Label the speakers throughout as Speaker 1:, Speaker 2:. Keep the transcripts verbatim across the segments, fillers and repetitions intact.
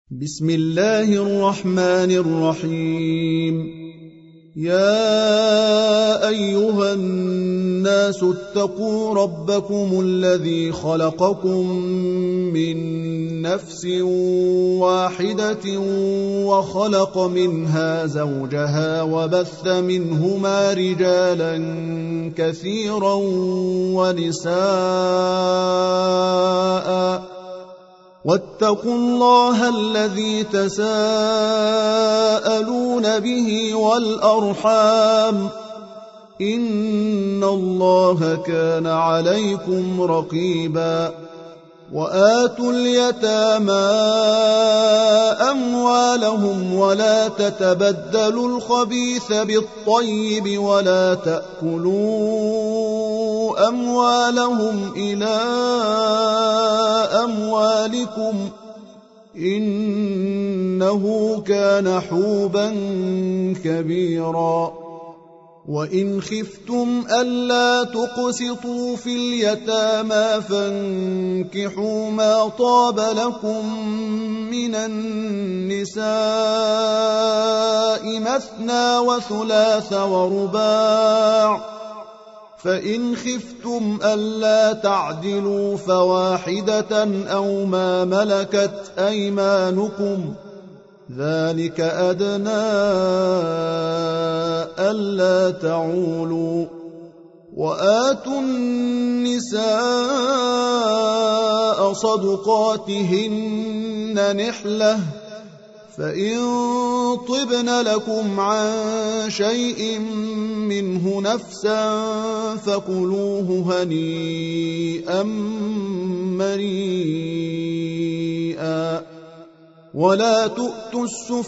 Speaker 1: بسم الله الرحمن الرحيم. يا أيها الناس اتقوا ربكم الذي خلقكم من نفس واحدة وخلق منها زوجها وبث منهما رجالا كثيرا ونساء واتقوا الله الذي تساءلون به والأرحام إن الله كان عليكم رقيبا. وآتوا اليتامى أموالهم ولا تتبدلوا الخبيث بالطيب ولا تأكلوا أموالهم إلى أموالكم إنه كان حوبا كبيرا. وإن خفتم ألا تقسطوا في اليتامى فانكحوا ما طاب لكم من النساء مثنى وثلاث ورباع، فإن خفتم ألا تعدلوا فواحدة أو ما ملكت أيمانكم ذلك أدنى ألا تعولوا. وآتوا النساء صدقاتهن نحلة، فإن طبن لكم عن شيء منه نفسا فكلوه هنيئا مريئا. ولا تؤتوا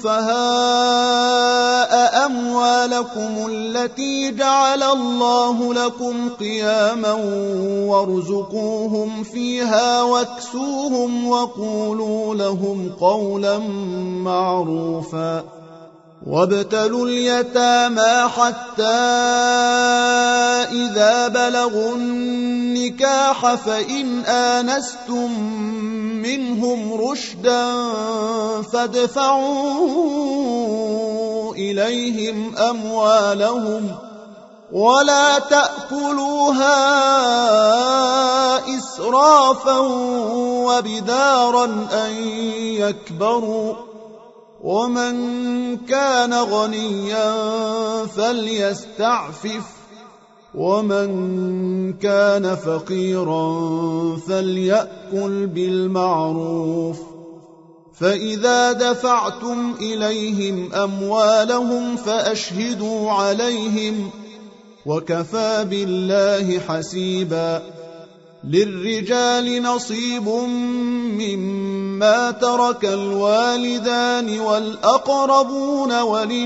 Speaker 1: السفهاء أموالكم التي جعل الله لكم قياما وارزقوهم فيها واكسوهم وقولوا لهم قولا معروفا. وابتلوا اليتامى حتى إذا بلغوا النكاح فإن آنستم منهم رشدا فادفعوا إليهم أموالهم ولا تأكلوها إسرافا وبدارا أن يكبروا. ومن كان غنيا فليستعفف ومن كان فقيرا فليأكل بالمعروف. فإذا دفعتم إليهم أموالهم فأشهدوا عليهم وكفى بالله حسيبا. للرجال نصيب مما ترك الوالدان والأقربون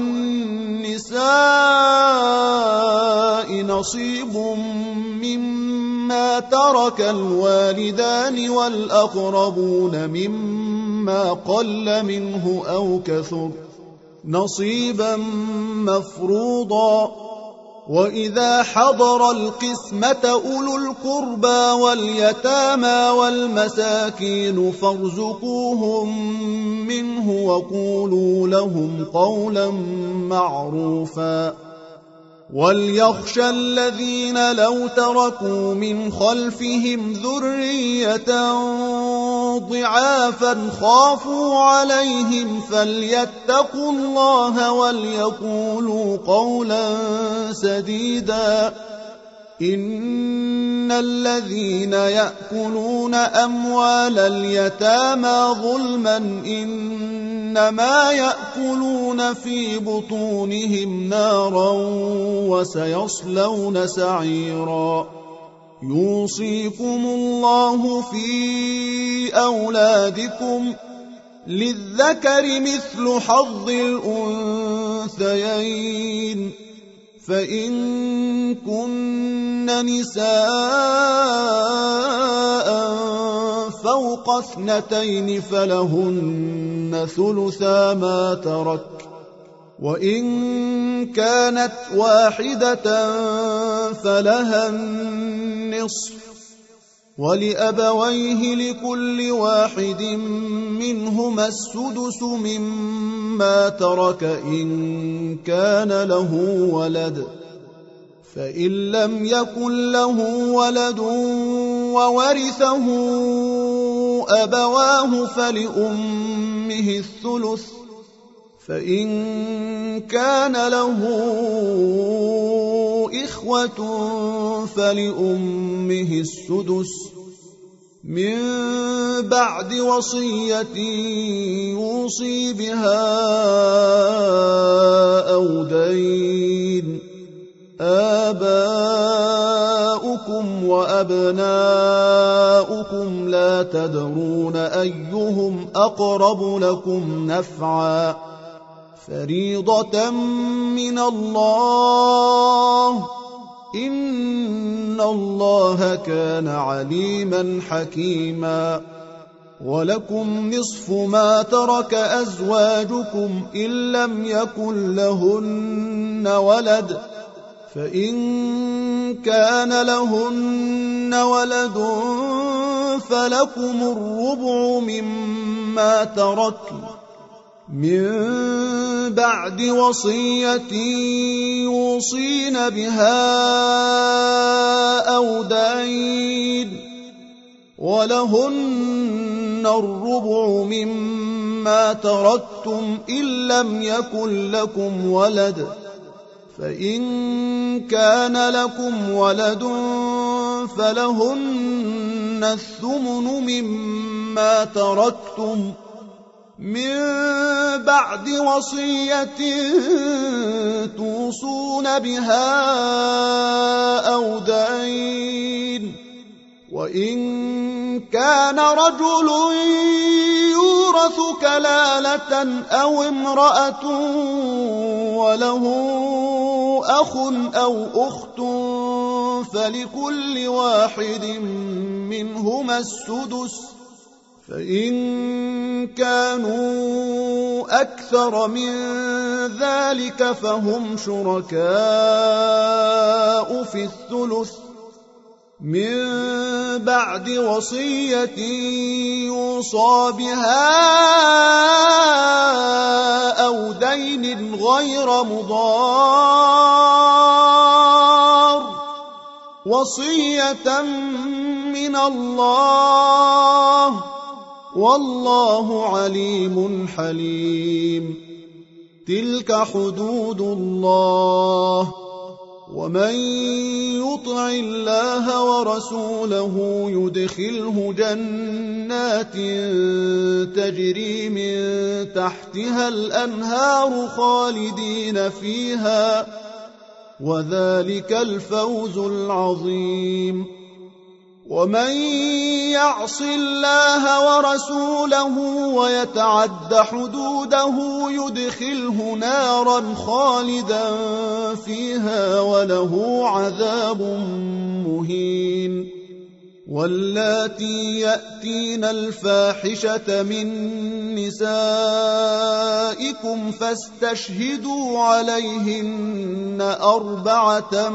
Speaker 1: وللنساء نصيب مما ترك الوالدان والأقربون مما قل منه أو كثر نصيبا مفروضا. وإذا حضر القسمة أولو القربى واليتامى والمساكين فارزقوهم منه وقولوا لهم قولا معروفا. وليخشى الذين لو تركوا من خلفهم ذرية ضعافا خافوا عليهم فليتقوا الله وليقولوا قولا سديدا. إن الذين يأكلون أموال اليتامى ظلما إنما يأكلون في بطونهم نارا وسيصلون سعيرا. يوصيكم الله في أولادكم للذكر مثل حظ الأنثيين، فإن كن نساء فوق اثنتين فلهن ثلثا ما ترك، وإن كانت واحدة فلها النصف، ولأبويه لكل واحد منهما السدس مما ترك إن كان له ولد، فإن لم يكن له ولد وورثه أبواه فلأمه الثلث، فإن كان له إخوة فلأمه السدس من بعد وصية يوصي بها أو دين. آباؤكم وأبناؤكم لا تدرون أيهم أقرب لكم نفعا، فريضة من الله، إن الله كان عليما حكيما. ولكم نصف ما ترك أزواجكم إن لم يكن لهن ولد، فإن كان لهن ولد فلكم الربع مما تركن من بعد وصية يوصين بها أو دين، ولهن الربع مما تركتم إن لم يكن لكم ولد، فإن كان لكم ولد فلهن الثمن مما تركتم من بعد وصية توصون بها أو دين. وإن كان رجل يورث كلالة أو امرأة وله أخ أو أخت فلكل واحد منهما السدس، فإن كانوا أكثر من ذلك فهم شركاء في الثلث من بعد وصية يوصى بها أو دين غير مضار، وصية من الله، والله عليم حليم. تلك حدود الله، ومن يطع الله ورسوله يدخله جنات تجري من تحتها الأنهار خالدين فيها، وذلك الفوز العظيم. ومن يعص الله ورسوله ويتعد حدوده يدخله نارا خالدا فيها وله عذاب مهين. واللاتي يأتين الفاحشة من نسائكم فاستشهدوا عليهن أربعة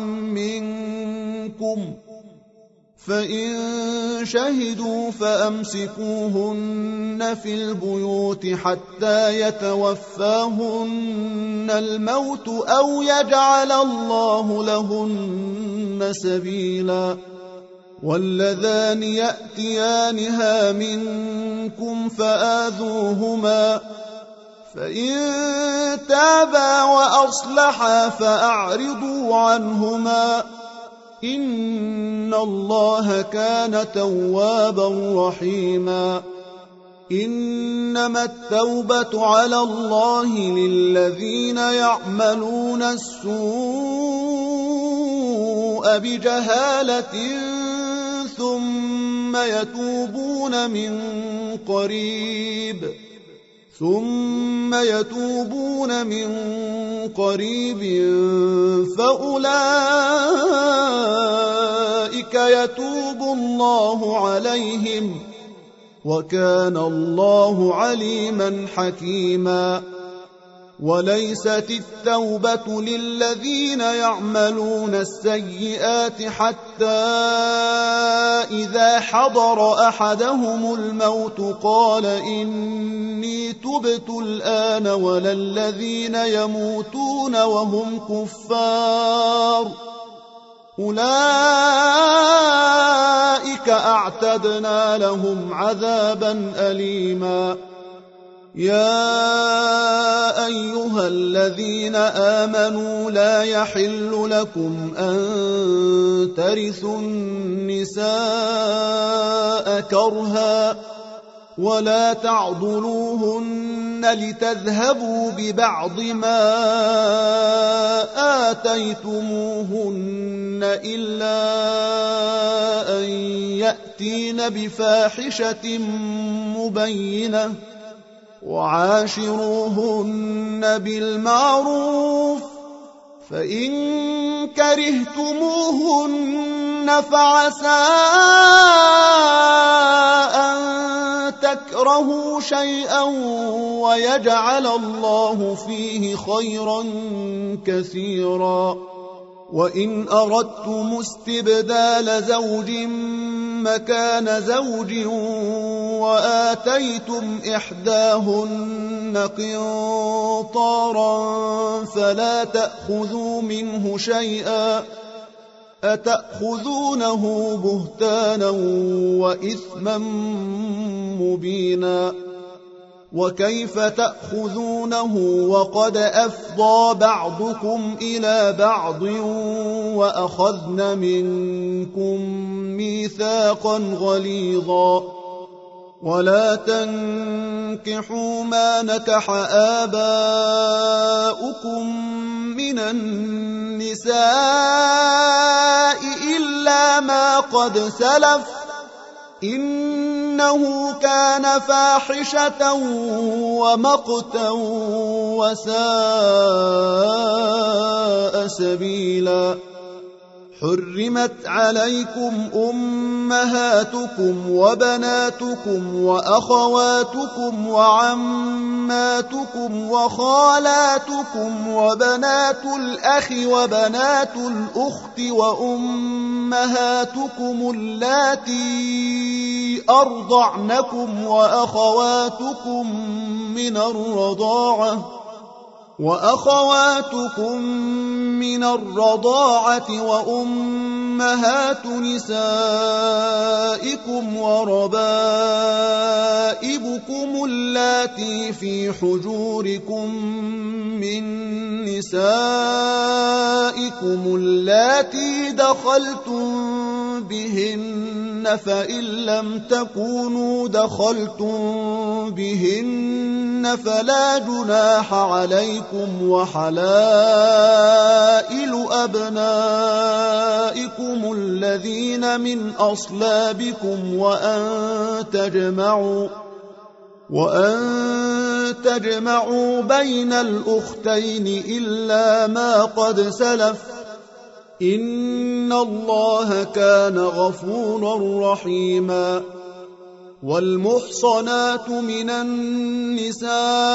Speaker 1: منكم، فإن شهدوا فأمسكوهن في البيوت حتى يتوفاهن الموت أو يجعل الله لهن سبيلا. واللذان يأتيانها منكم فآذوهما، فإن تابا وأصلحا فأعرضوا عنهما، إن الله كان توابا رحيما. إنما التوبة على الله للذين يعملون السوء بجهالة ثم يتوبون من قريب ثم يتوبون من قريب فأولئك يتوب الله عليهم، وكان الله عليما حكيما. وليست التوبة للذين يعملون السيئات حتى إذا حضر أحدهم الموت قال إني تبت الآن ولا الذين يموتون وهم كفار أولئك أعتدنا لهم عذابا أليما. يا أيها الذين آمنوا لا يحل لكم أن ترثوا النساء كرها ولا تعضلوهن لتذهبوا ببعض ما آتيتموهن إلا أن يأتين بفاحشة مبينة وعاشروهن بالمعروف فإن كرهتموهن فعسى أن تكرهوا شيئا ويجعل الله فيه خيرا كثيرا. وإن أردتم استبدال زوج مكان زوج وآتيتم إحداهن قنطارا فلا تأخذوا منه شيئا أتأخذونه بهتانا وإثما مبينا. وكيف تأخذونه وقد أفضى بعضكم إلى بعض وأخذن منكم ميثاقا غليظا. ولا تنكحوا ما نكح آباؤكم من النساء إلا ما قد سلف إنه كان فاحشة ومقتا وساء سبيلا. حرمت عليكم أمهاتكم وبناتكم وأخواتكم وعماتكم وخالاتكم وبنات الأخ وبنات الأخت وأمهاتكم اللاتي أرضعنكم وأخواتكم من الرضاعة وأخواتكم من الرضاعة وأمهات نسائكم وربائبكم اللاتي في حجوركم من نسائكم اللاتي دخلتم بهن فإن لم تكونوا دخلتم بهن فلا جناح عليكم وحلائل أبنائكم الذين من أصلابكم وأن تجمعوا وأن تجمعوا بين الأختين إلا ما قد سلف إن الله كان غفورا رحيما. والمحصنات من النساء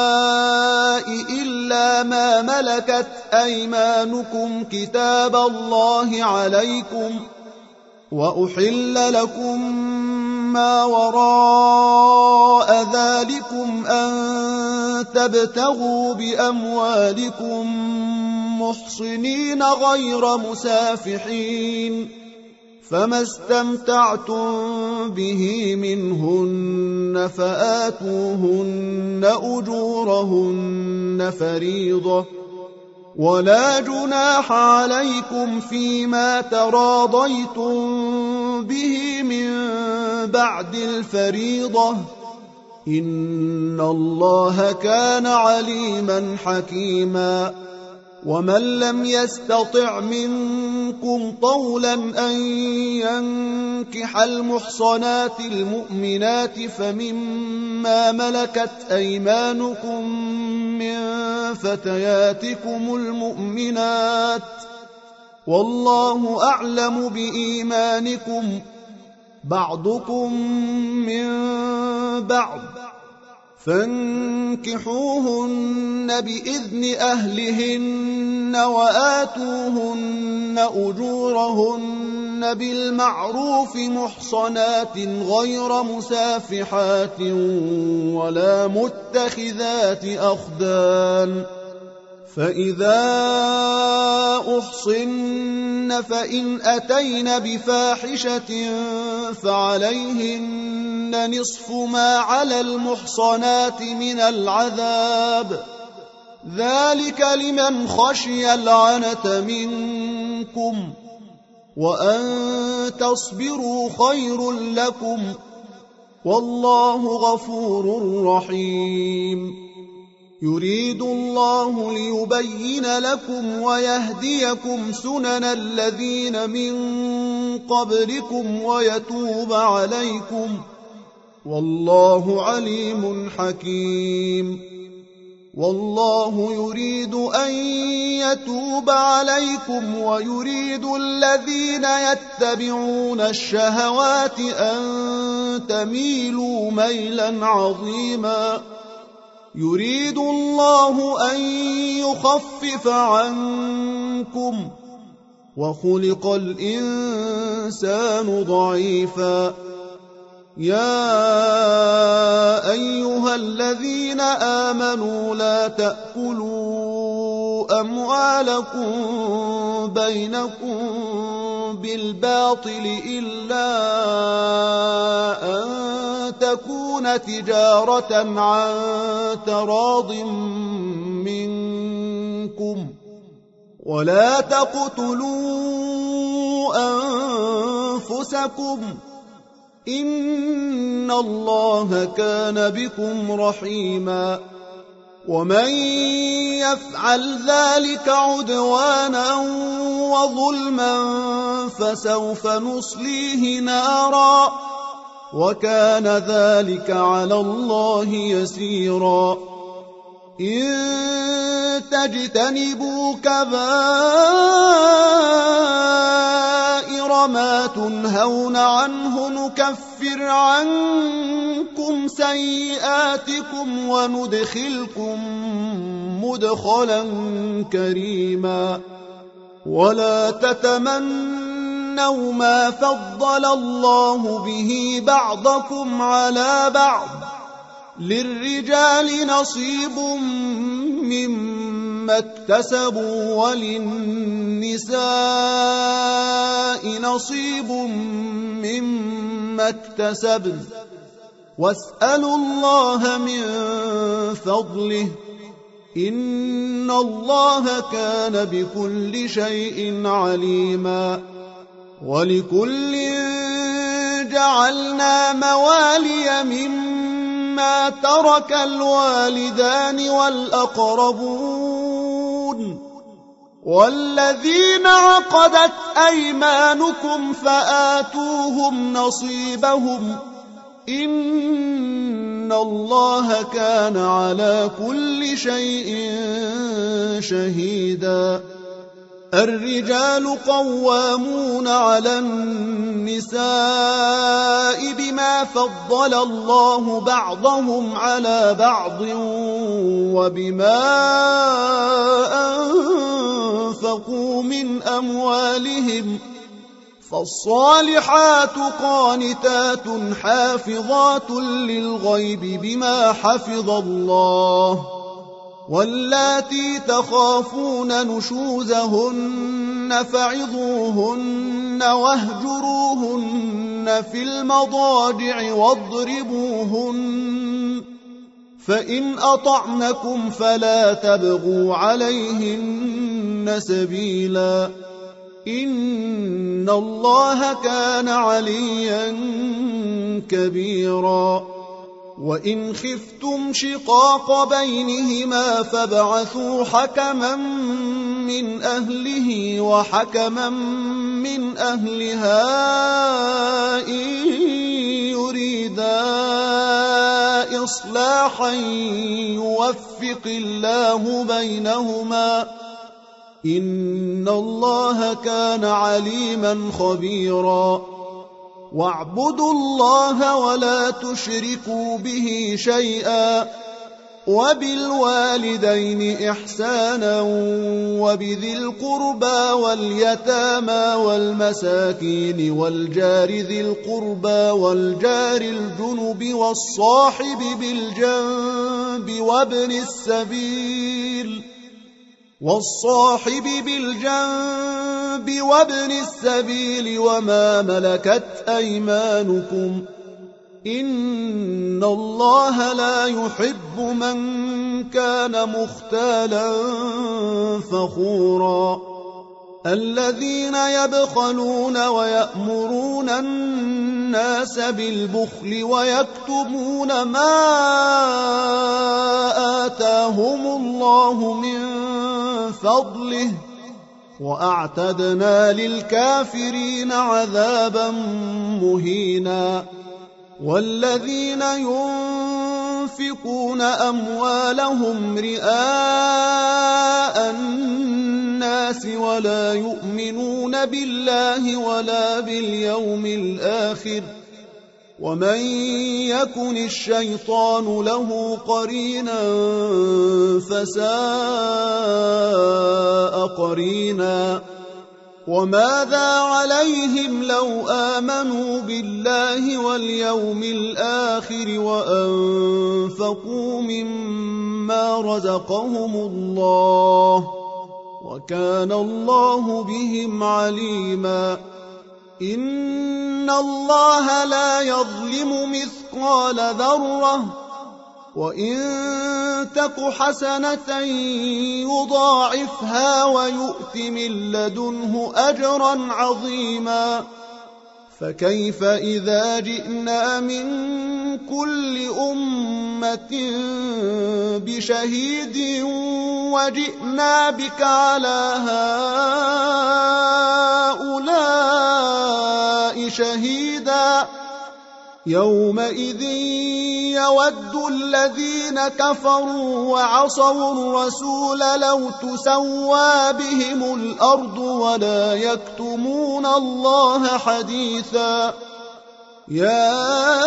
Speaker 1: إلا ما ملكت أيمانكم كتاب الله عليكم وأحل لكم ما وراء ذلكم أن تبتغوا بأموالكم محصنين غير مسافحين فما استمتعتم به منهن فآتوهن أجورهن فريضة ولا جناح عليكم فيما تراضيتم به من بعد الفريضة إن الله كان عليما حكيما. ومن لم يستطع منكم طولا أن ينكح المحصنات المؤمنات فمما ملكت أيمانكم من فتياتكم المؤمنات والله أعلم بإيمانكم بعضكم من بعض فانكحوهن بإذن أهلهن وآتوهن أجورهن بالمعروف محصنات غير مسافحات ولا متخذات أخدان فإذا أحصن فإن أتين بفاحشة فعليهن نصف ما على المحصنات من العذاب ذلك لمن خشي العنة منكم وأن تصبروا خير لكم والله غفور رحيم يريد الله ليبين لكم ويهديكم سنن الذين من قبلكم ويتوب عليكم والله عليم حكيم والله يريد أن يتوب عليكم ويريد الذين يتبعون الشهوات أن تميلوا ميلا عظيما يريد الله أن يخفف عنكم وخلق الإنسان ضعيفا يا أيها الذين آمنوا لا تأكلوا أموالكم بينكم بالباطل إلا أن تكون تجارة عن تراض منكم ولا تقتلوا أنفسكم إن الله كان بكم رحيما ومن يفعل ذلك عدوانا وظلما فسوف نصليه نارا وكان ذلك على الله يسيرا إن تجتنبوا كبائر ما تنهون عنه نكفر عنكم سيئاتكم وندخلكم مدخلا كريما ولا تتمنوا ما فضل الله به بعضكم على بعض للرجال نصيب مما اكتسبوا وللنساء نصيب مما اكتسبن واسألوا الله من فضله إن الله كان بكل شيء عليما ولكل جعلنا موالي مما ترك الوالدان والأقربون والذين عقدت أيمانكم فآتوهم نصيبهم إن الله كان على كل شيء شهيدا الرجال قوامون على النساء بما فضل الله بعضهم على بعض وبما أنفقوا من أموالهم فالصالحات قانتات حافظات للغيب بما حفظ الله واللاتي تخافون نشوزهن فعظوهن واهجروهن في المضاجع واضربوهن فإن أطعنكم فلا تبغوا عليهن سبيلا إن الله كان عليا كبيرا وإن خفتم شقاق بينهما فابعثوا حكما من أهله وحكما من أهلها إن يريدا إصلاحا يوفق الله بينهما إن الله كان عليما خبيرا واعبدوا الله ولا تشركوا به شيئا وبالوالدين إحسانا وبذي القربى واليتامى والمساكين والجار ذي القربى والجار الجنب والصاحب بالجنب وابن السبيل والصاحب بالجنب وابن السبيل وما ملكت أيمانكم إن الله لا يحب من كان مختالا فخورا الذين يبخلون ويأمرون الناس بالبخل ويكتمون ما آتاهم الله من فضله وأعتدنا للكافرين عذابا مهينا والذين ينفقون أموالهم رئاء الناس ولا يؤمنون بالله ولا باليوم الآخر ومن يكن الشيطان له قرينا فساء قرينا وماذا عليهم لو آمنوا بالله واليوم الآخر وأنفقوا مما رزقهم الله وكان الله بهم عليما إن الله لا يظلم مثقال ذرة وإن تك حسنة يضاعفها ويؤت من لدنه أجرا عظيما فكيف إذا جئنا من كل أمة بشهيد وجئنا بك على هؤلاء شهيدا يومئذ يود الذين كفروا وعصوا الرسول لو تسوى بهم الأرض ولا يكتمون الله حديثا يا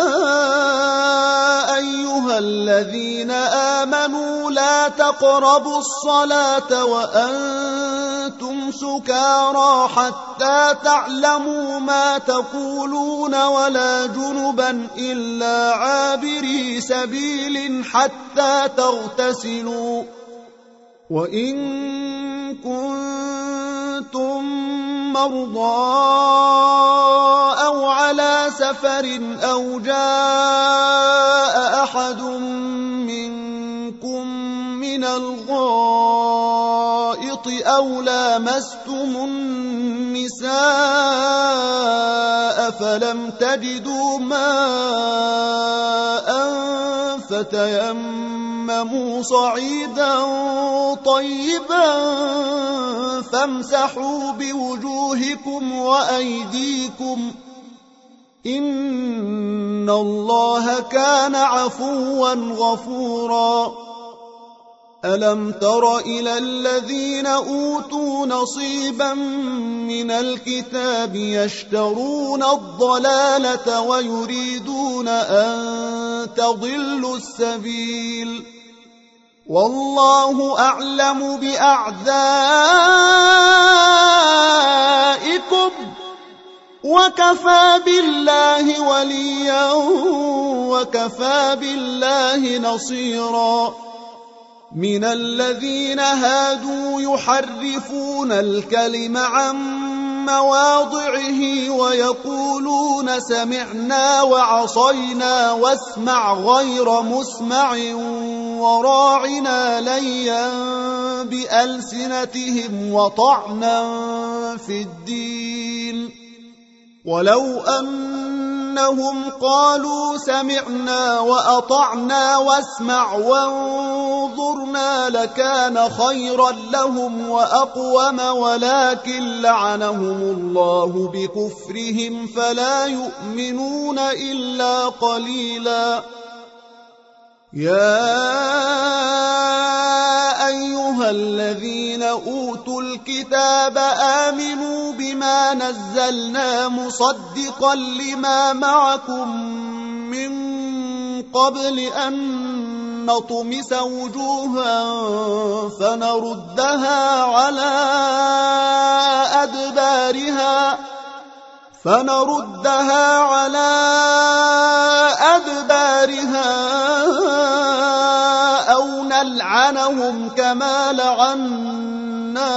Speaker 1: أيها الذين آمنوا لا تقربوا الصلاة وأنتم سكارى حتى تعلموا ما تقولون ولا جنبا إلا عابري سبيل حتى تغتسلوا وإن كنتم مرضى أو على سفر أو جاء أحد منكم من الغائط أو لامستم النساء فلم تجدوا ماء فتيمموا صعيدا طيبا فامسحوا بوجوهكم وأيديكم إن الله كان عفوا غفورا ألم تر إلى الذين أوتوا نصيبا من الكتاب يشترون الضلالة ويريدون أن تضلوا السبيل والله أعلم بأعدائكم وكفى بالله وليا وكفى بالله نصيرا من الذين هادوا يحرفون الكلم عن مواضعه ويقولون سمعنا وعصينا واسمع غير مسمع وراعنا ليا بألسنتهم وطعنا في الدين ولو أنهم قالوا سمعنا وأطعنا واسمع وانظرنا لكان خيرا لهم وأقوم ولكن لعنهم الله بكفرهم فلا يؤمنون إلا قليلا يا أيها الذين أوتوا أوتوا الكتاب آمنوا بما نزلنا مصدقا لما معكم من قبل أن نطمس وجوها فنردها على أدبارها فنردها على أدبارها أو نلعنهم كما لعنا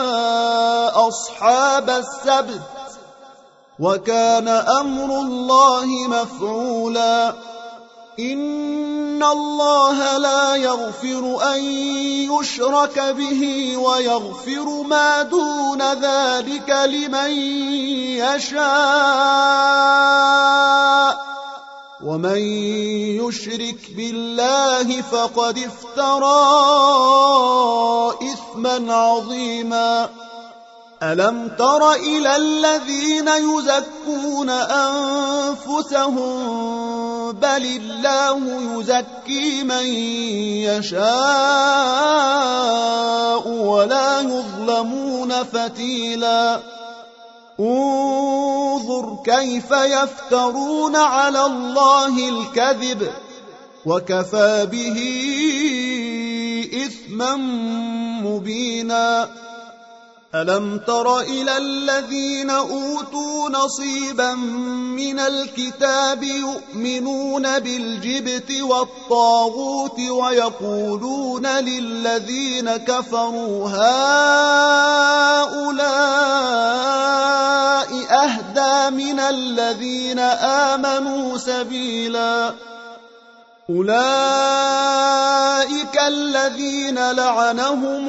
Speaker 1: أصحاب السبت وكان أمر الله مفعولا إن الله لا يغفر أن يشرك به ويغفر ما دون ذلك لمن يشاء ومن يشرك بالله فقد افترى إثما عظيما ألم تر إلى الذين يزكون أنفسهم بل الله يزكي من يشاء ولا يظلمون فتيلا انظر كيف يفترون على الله الكذب وكفى به إثما مبينا ألم تر إلى الذين أوتوا نصيبا من الكتاب يؤمنون بالجبت والطاغوت ويقولون للذين كفروا هؤلاء أهدى من الذين آمنوا سبيلا أولئك الذين لعنهم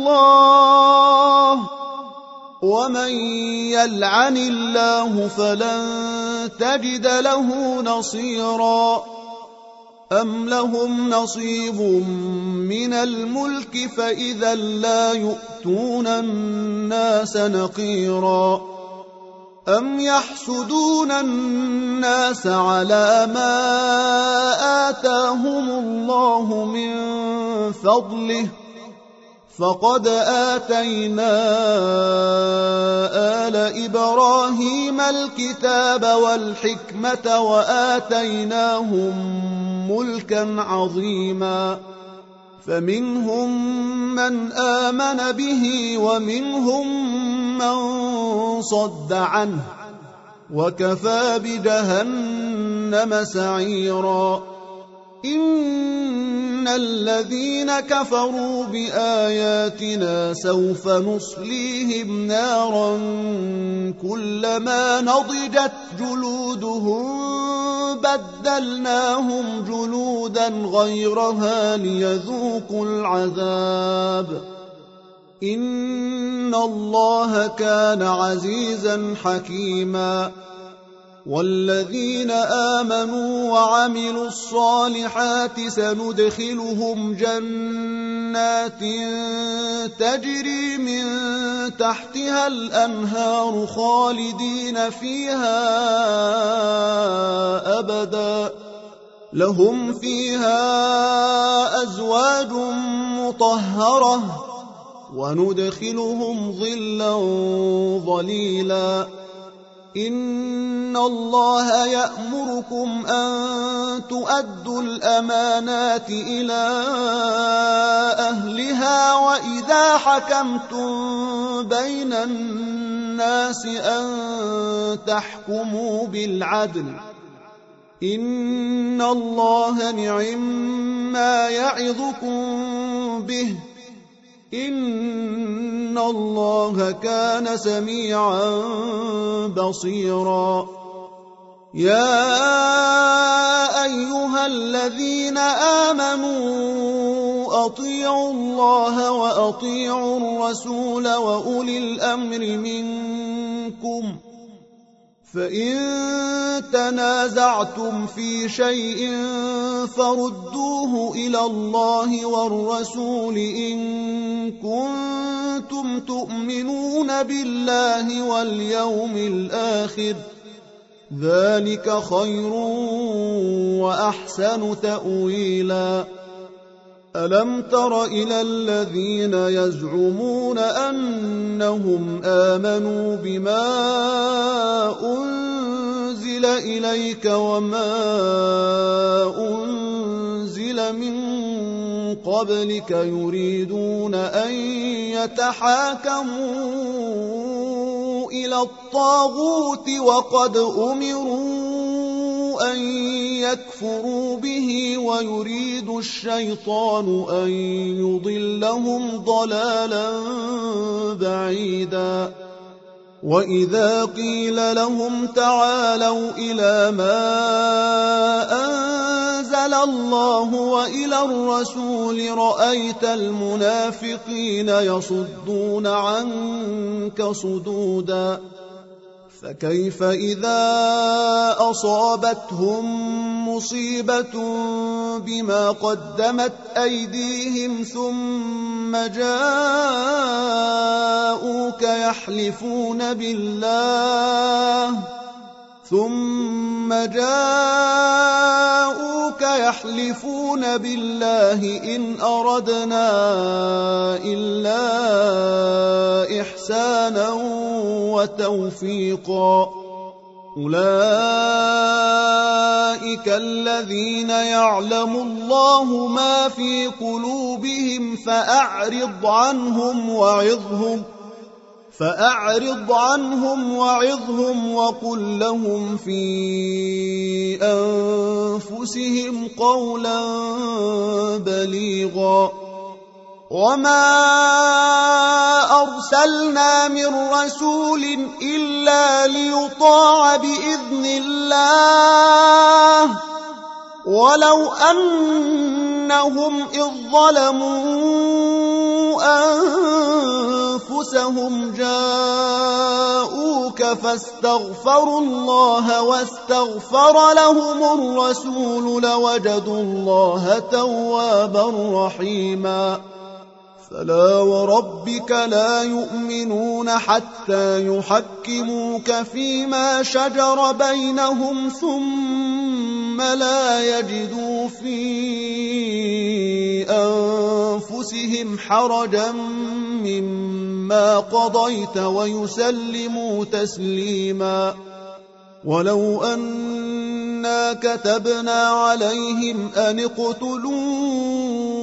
Speaker 1: الله ومن يلعن الله فلن تجد له نصيرا أم لهم نصيب من الملك فإذا لا يؤتون الناس نقيرا أم يحسدون الناس على ما آتاهم الله من فضله فقد آتينا آل إبراهيم الكتاب والحكمة وآتيناهم ملكا عظيما فمنهم من آمن به ومنهم من صد عنه وكفى بجهنم سعيرا إن الذين كفروا بآياتنا سوف نصليهم نارا كلما نضجت جلودهم بدلناهم جلودا غيرها ليذوقوا العذاب إن الله كان عزيزا حكيما والذين آمنوا وعملوا الصالحات سندخلهم جنات تجري من تحتها الأنهار خالدين فيها أبدا لهم فيها أزواج مطهرة وندخلهم ظلا ظليلا إن الله يأمركم أن تؤدوا الأمانات إلى أهلها وإذا حكمتم بين الناس أن تحكموا بالعدل إن الله نعما يعظكم به إن الله كان سميعا بصيرا يا أيها الذين آمنوا أطيعوا الله وأطيعوا الرسول وأولي الأمر منكم فإن تنازعتم في شيء فردوه إلى الله والرسول إن كنتم تؤمنون بالله واليوم الآخر ذلك خير وأحسن تأويلا ألم تر إلى الذين يزعمون أنهم آمنوا بما أنزل إليك وما أنزل من قبلك يريدون أن يتحاكموا إلى الطاغوت وقد أمروا أن يكفروا به ويريد الشيطان أن يضلهم ضلالا بعيدا وإذا قيل لهم تعالوا إلى ما أنزل الله وإلى الرسول رأيت المنافقين يصدون عنك صدودا فكيف إذا أصابتهم مصيبة بما قدمت أيديهم ثم جاءوك يحلفون بالله ثم جاءوك يحلفون بالله إن أردنا إلا إحسانا وتوفيقا أولئك الذين يعلم الله ما في قلوبهم فأعرض عنهم وعظهم فأعرض عنهم وعظهم وقل لهم في أنفسهم قولا بليغا وما أرسلنا من رسول إلا ليطاع بإذن الله ولو أنهم إذ ظلموا أنفسهم جاءوك فاستغفروا الله واستغفر لهم الرسول لوجدوا الله توابا رحيما فلا وربك لا يؤمنون حتى يحكموك فيما شجر بينهم ثم لا يجدوا في أنفسهم حرجا مما قضيت ويسلموا تسليما ولو أنا كتبنا عليهم أن اقتلوا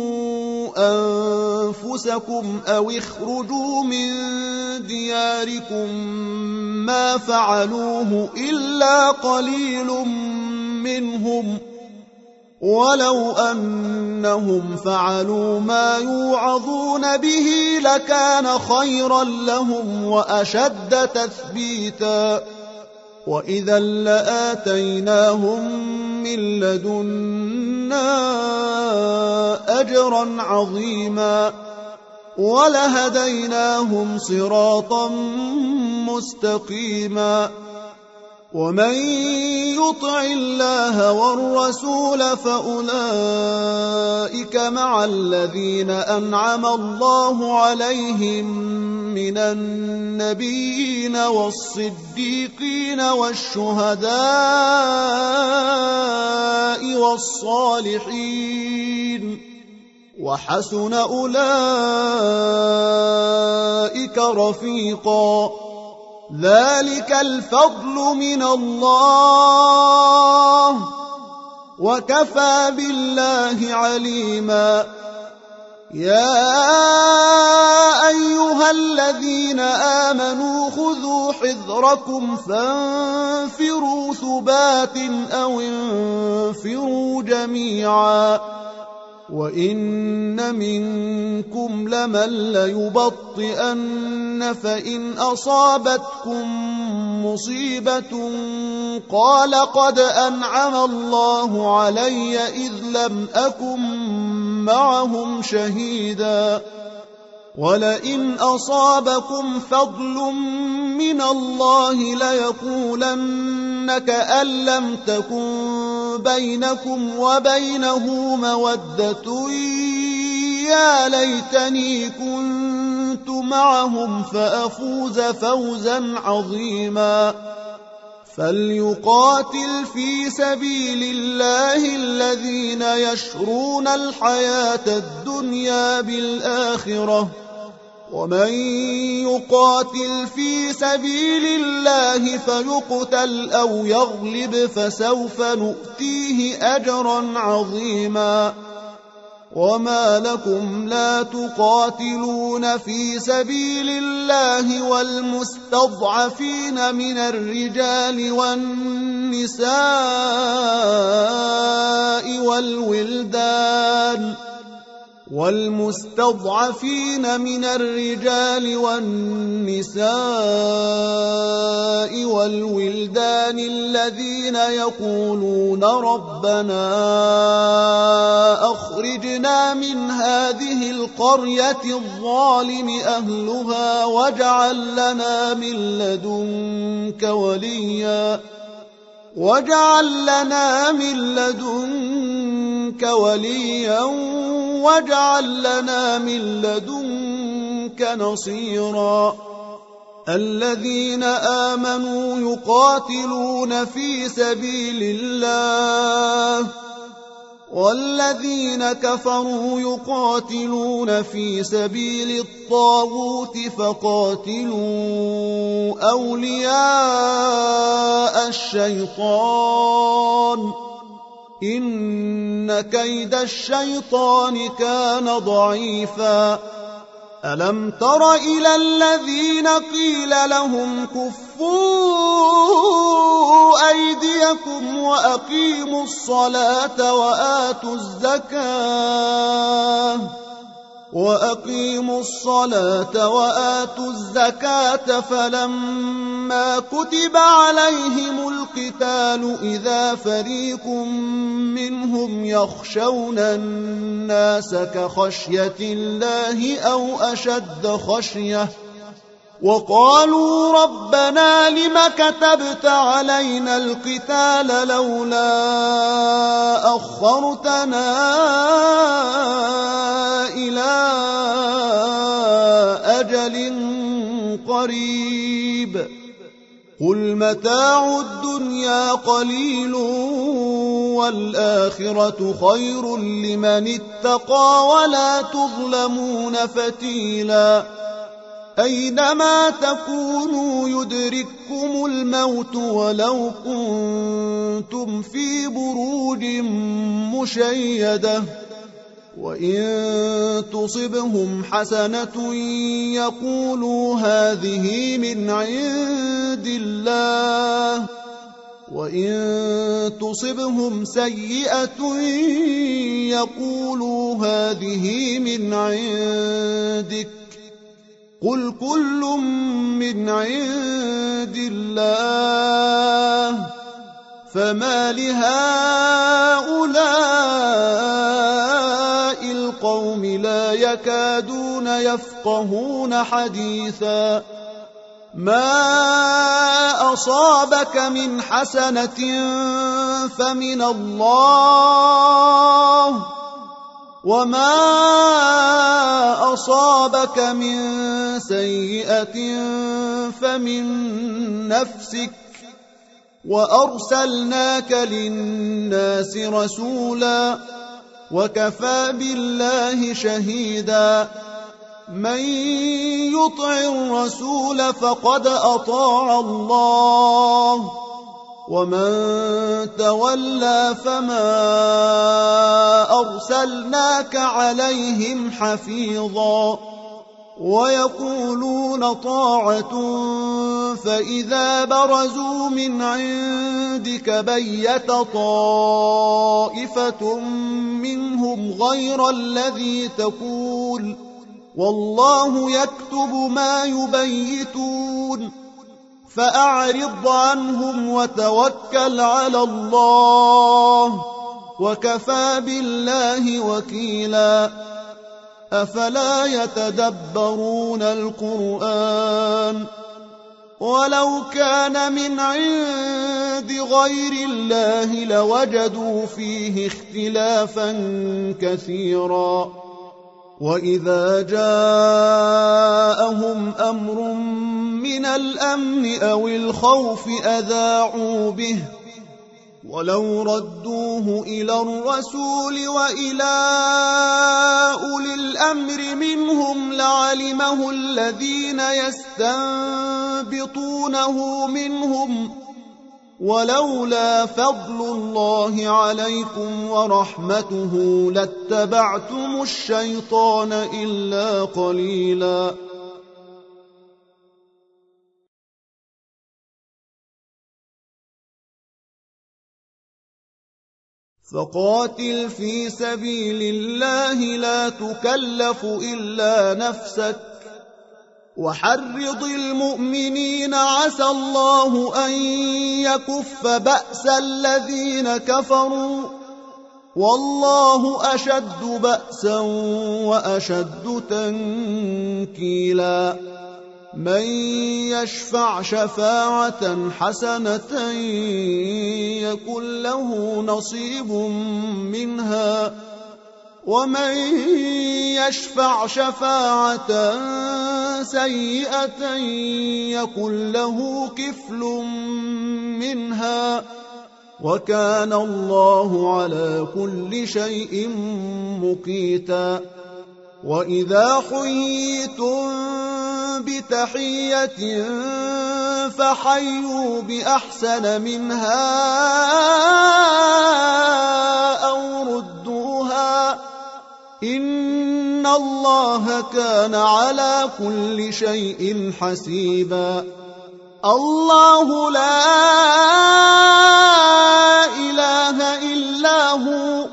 Speaker 1: أنفسكم أو اخرجوا من دياركم ما فعلوه إلا قليل منهم ولو أنهم فعلوا ما يوعظون به لكان خيرا لهم وأشد تثبيتا وإذا لآتيناهم من لدنا أجرا عظيما ولهديناهم صراطا مستقيما ومن يطع الله والرسول فأولئك مع الذين أنعم الله عليهم من النبيين والصديقين والشهداء والصالحين وحسن أولئك رفيقا ذلك الفضل من الله وكفى بالله عليما يا أيها الذين آمنوا خذوا حذركم فانفروا ثبات أو انفروا جميعا وإن منكم لمن ليبطئن فإن أصابتكم مصيبة قال قد أنعم الله علي إذ لم أكن معهم شهيدا ولئن أصابكم فضل من الله ليقولن كأن لم تكن بينكم وبينه مودة يا ليتني كنت معهم فأفوز فوزا عظيما فليقاتل في سبيل الله الذين يشرون الحياة الدنيا بالآخرة ومن يقاتل في سبيل الله فيقتل أو يغلب فسوف نؤتيه أجرا عظيما وما لكم لا تقاتلون في سبيل الله والمستضعفين من الرجال والنساء والولدان والمستضعفين من الرجال والنساء والولدان الذين يقولون ربنا أخرجنا من هذه القرية الظالم أهلها واجعل لنا من لدنك وليا واجعل لنا من لدنك وليا واجعل لنا من لدنك نصيرا الذين آمنوا يقاتلون في سبيل الله والذين كفروا يقاتلون في سبيل الطاغوت فقاتلوا أولياء الشيطان إن كيد الشيطان كان ضعيفا ألم تر إلى الذين قيل لهم كفوا أيديكم وأقيموا الصلاة وآتوا الزكاة وأقيموا الصلاة وآتوا الزكاة فلما كتب عليهم القتال إذا فريق منهم يخشون الناس كخشية الله أو أشد خشية وقالوا ربنا لم كتبت علينا القتال لولا أخرتنا إلى أجل قريب قل متاع الدنيا قليل والآخرة خير لمن اتقى ولا تظلمون فتيلا أينما تكونوا يدرككم الموت ولو كنتم في بروج مشيدة وإن تصبهم حسنة يقولوا هذه من عند الله وإن تصبهم سيئة يقولوا هذه من عندك قل كل من عند الله فما لهؤلاء القوم لا يكادون يفقهون حديثا ما أصابك من حسنة فمن الله وما أصابك من سيئة فمن نفسك وأرسلناك للناس رسولا وكفى بالله شهيدا من يطع الرسول فقد أطاع الله ومن تولى فما أرسلناك عليهم حفيظا ويقولون طاعة فإذا برزوا من عندك بيت طائفة منهم غير الذي تقول والله يكتب ما يبيتون فأعرض عنهم وتوكل على الله وكفى بالله وكيلا أفلا يتدبرون القرآن ولو كان من عند غير الله لوجدوا فيه اختلافا كثيرا وإذا جاءهم أمر من الأمن أو الخوف أذاعوا به ولو ردوه إلى الرسول وإلى أولي الأمر منهم لعلمه الذين يستنبطونه منهم ولولا فضل الله عليكم ورحمته لاتبعتم الشيطان إلا قليلا. فقاتل في سبيل الله لا تكلف إلا نفسك وحرض المؤمنين عسى الله أن يكف بأس الذين كفروا والله أشد بأسا وأشد تنكيلا. من يشفع شفاعة حسنة يكن له نصيب منها ومن يشفع شفاعة سيئة يكن له كفل منها وكان الله على كل شيء مقيتا. وإذا حييتم بتحية فحيوا بأحسن منها أو ردوها إن الله كان على كل شيء حسيبا. الله لا إله إلا هو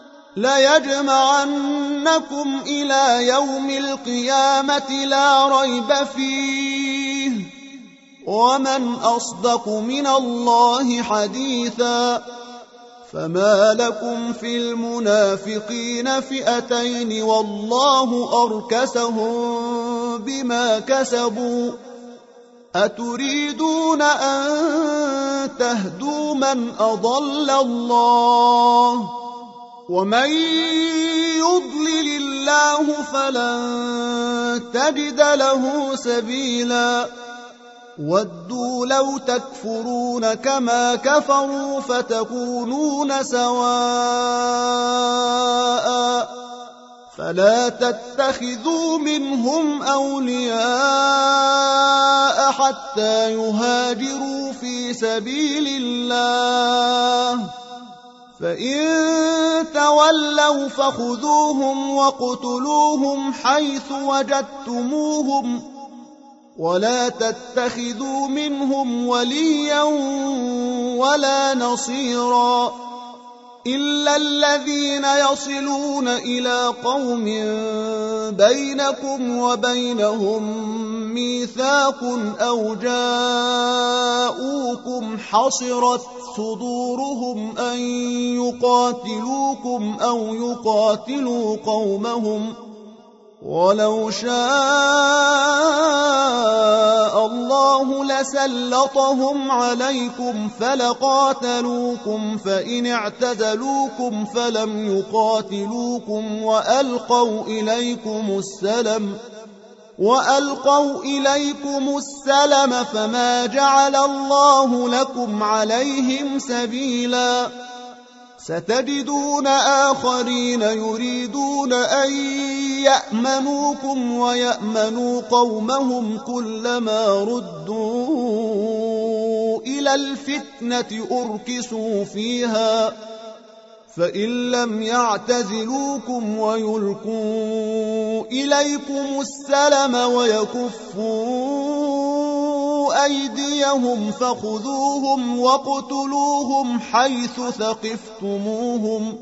Speaker 1: ليجمعنكم إلى يوم القيامة لا ريب فيه ومن أصدق من الله حديثا. فما لكم في المنافقين فئتين والله أركسهم بما كسبوا أتريدون أن تهدوا من أضل الله ومن يضلل الله فلن تجد له سبيلا. ودوا لو تكفرون كما كفروا فتكونون سواء فلا تتخذوا منهم أولياء حتى يهاجروا في سبيل الله فإن تولوا فخذوهم واقتلوهم حيث وجدتموهم ولا تتخذوا منهم وليا ولا نصيرا إلا الذين يصلون إلى قوم بينكم وبينهم ميثاق أو جاءوكم حصرت صدورهم أن يقاتلوكم أو يقاتلوا قومهم ولو شاء الله لسلطهم عليكم فلقاتلوكم فإن اعتزلوكم فلم يقاتلوكم وألقوا إليكم السلم وألقوا إليكم السلم فما جعل الله لكم عليهم سبيلا. ستجدون آخرين يريدون أن يأمنوكم ويأمنوا قومهم كلما ردوا إلى الفتنة أركسوا فيها فإن لم يعتزلوكم ويلقوا إليكم السلم ويكفوا أيديهم فخذوهم واقتلوهم حيث ثقفتموهم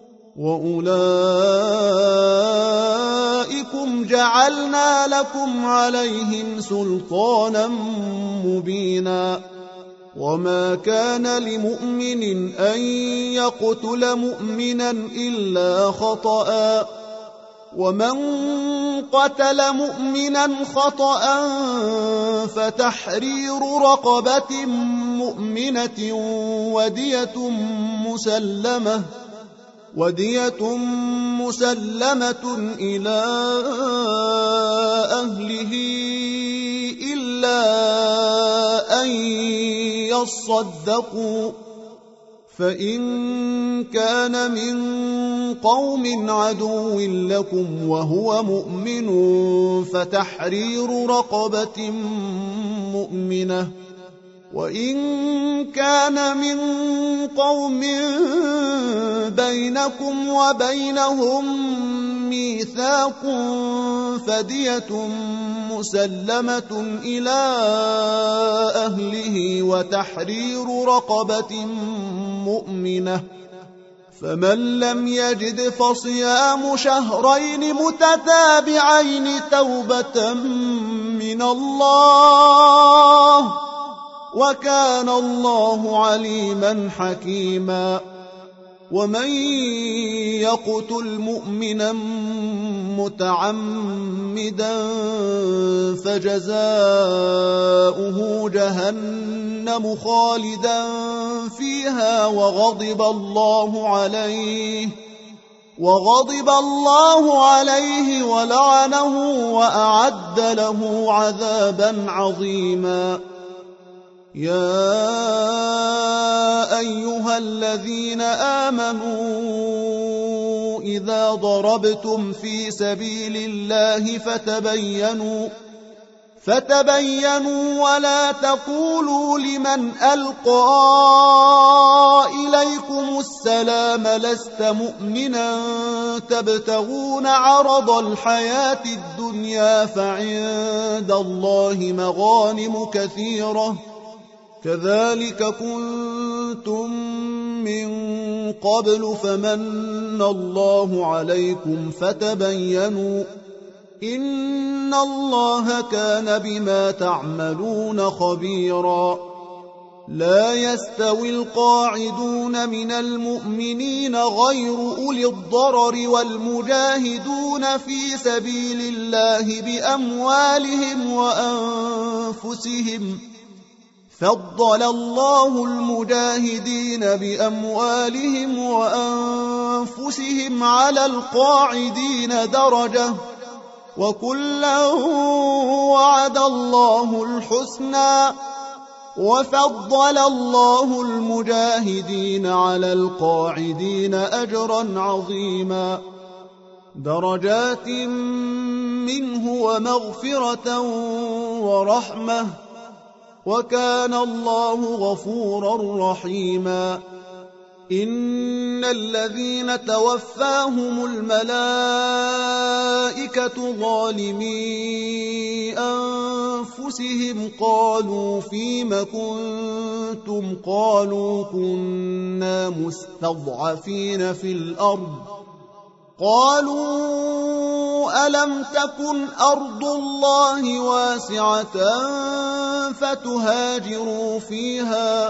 Speaker 1: وأولئكم جعلنا لكم عليهم سلطانا مبينا. وما كان لمؤمن أن يقتل مؤمنا إلا خطأ ومن قتل مؤمنا خطأ فتحرير رقبة مؤمنة ودية مسلمة ودية مسلمة إلى أهله إلا أن يصدقوا، فإن كان من قوم عدو لكم وهو مؤمن فتحرير رقبة مؤمنة، وإن كان من قوم بينكم وبينهم ميثاق فدية مسلمة إلى أهله وتحرير رقبة مؤمنة، فمن لم يجد فصيام شهرين متتابعين توبة من الله، وكان الله عليما حكيما. ومن يقتل مؤمنا متعمدا فجزاؤه جهنم خالدا فيها وغضب الله عليه وغضب الله عليه ولعنه وأعد له عذابا عظيما. يا أيها الذين آمنوا إذا ضربتم في سبيل الله فتبينوا فتبينوا ولا تقولوا لمن ألقى إليكم السلام لست مؤمنا تبتغون عرض الحياة الدنيا فعند الله مغانم كثيرة كذلك كنتم من قبل فمن الله عليكم فتبينوا إن الله كان بما تعملون خبيرا. لا يستوي القاعدون من المؤمنين غير أولي الضرر والمجاهدون في سبيل الله بأموالهم وأنفسهم، فضل الله المجاهدين بأموالهم وأنفسهم على القاعدين درجة، وكلا وعد الله الحسنى، وفضل الله المجاهدين على القاعدين أجرا عظيما، درجات منه ومغفرة ورحمة، وكان الله غفورا رحيما. إن الذين توفاهم الملائكة ظالمي أنفسهم قالوا فيم كنتم قالوا كنا مستضعفين في الأرض قالوا ألم تكن أرض الله واسعة فتهاجروا فيها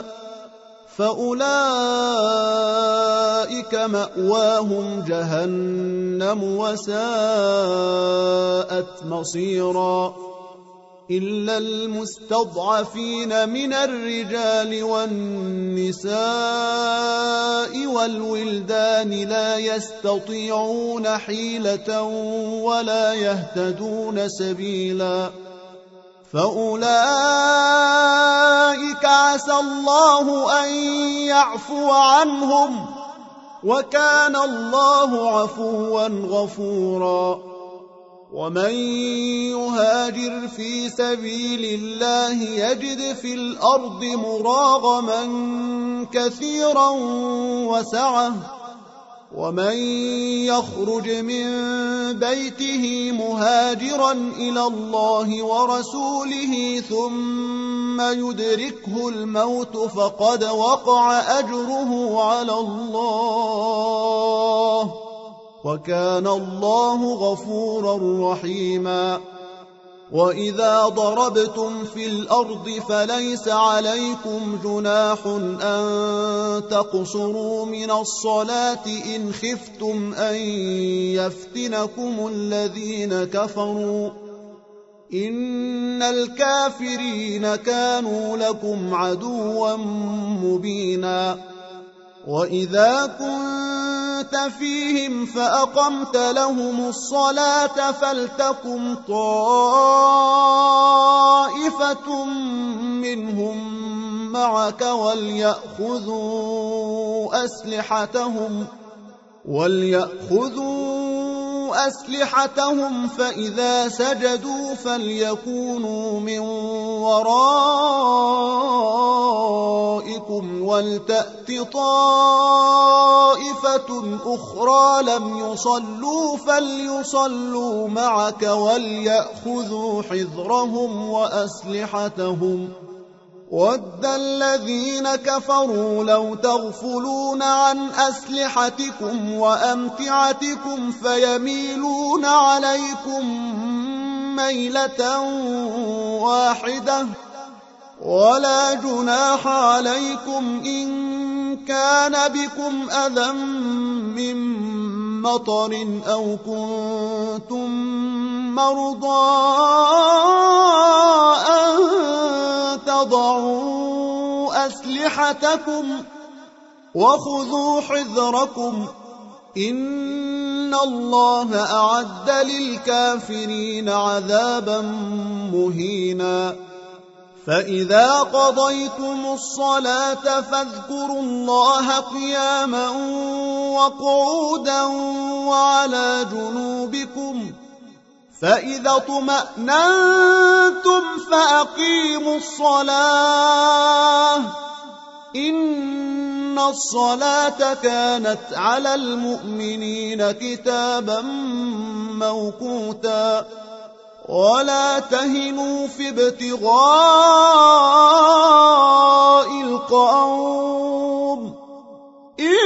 Speaker 1: فأولئك مأواهم جهنم وساءت مصيرا. إلا المستضعفين من الرجال والنساء والولدان لا يستطيعون حيلة ولا يهتدون سبيلا، فأولئك عسى الله أن يعفو عنهم، وكان الله عفوا غفورا. ومن يهاجر في سبيل الله يجد في الأرض مراغما كثيرا وسعة، ومن يخرج من بيته مهاجرا إلى الله ورسوله ثم يدركه الموت فقد وقع أجره على الله، وكان الله غفورا رحيما. وإذا ضربتم في الأرض فليس عليكم جناح أن تقصروا من الصلاة إن خفتم أن يفتنكم الذين كفروا، إن الكافرين كانوا لكم عدوا مبينا. وإذا كنت فيهم فأقمت لهم الصلاة فلتقم طائفة منهم معك وليأخذوا أسلحتهم وليأخذوا أسلحتهم فإذا سجدوا فليكونوا من ورائكم ولتأت طائفة أخرى لم يصلوا فليصلوا معك وليأخذوا حذرهم وأسلحتهم وَدَّ الَّذِينَ كَفَرُوا لَوْ تَغْفُلُونَ عَنْ أَسْلِحَتِكُمْ وَأَمْتِعَتِكُمْ فَيَمِيلُونَ عَلَيْكُمْ مَيْلَةً وَاحِدَةً وَلَا جُنَاحَ عَلَيْكُمْ إِن كَانَ بِكُمْ أَذًى مِّن مَّطَرٍ أَوْ كُنتُم مَّرْضَىٰ أَن تضعوا أسلحتكم وخذوا حذركم إن الله أعد للكافرين عذابا مهينا فإذا قضيتم الصلاة فاذكروا الله قياما وقعودا وعلى جنوبكم فإذا اطمأننتم فأقيموا الصلاة إن الصلاة كانت على المؤمنين كتابا موقوتا ولا تهنوا في ابتغاء القوم إن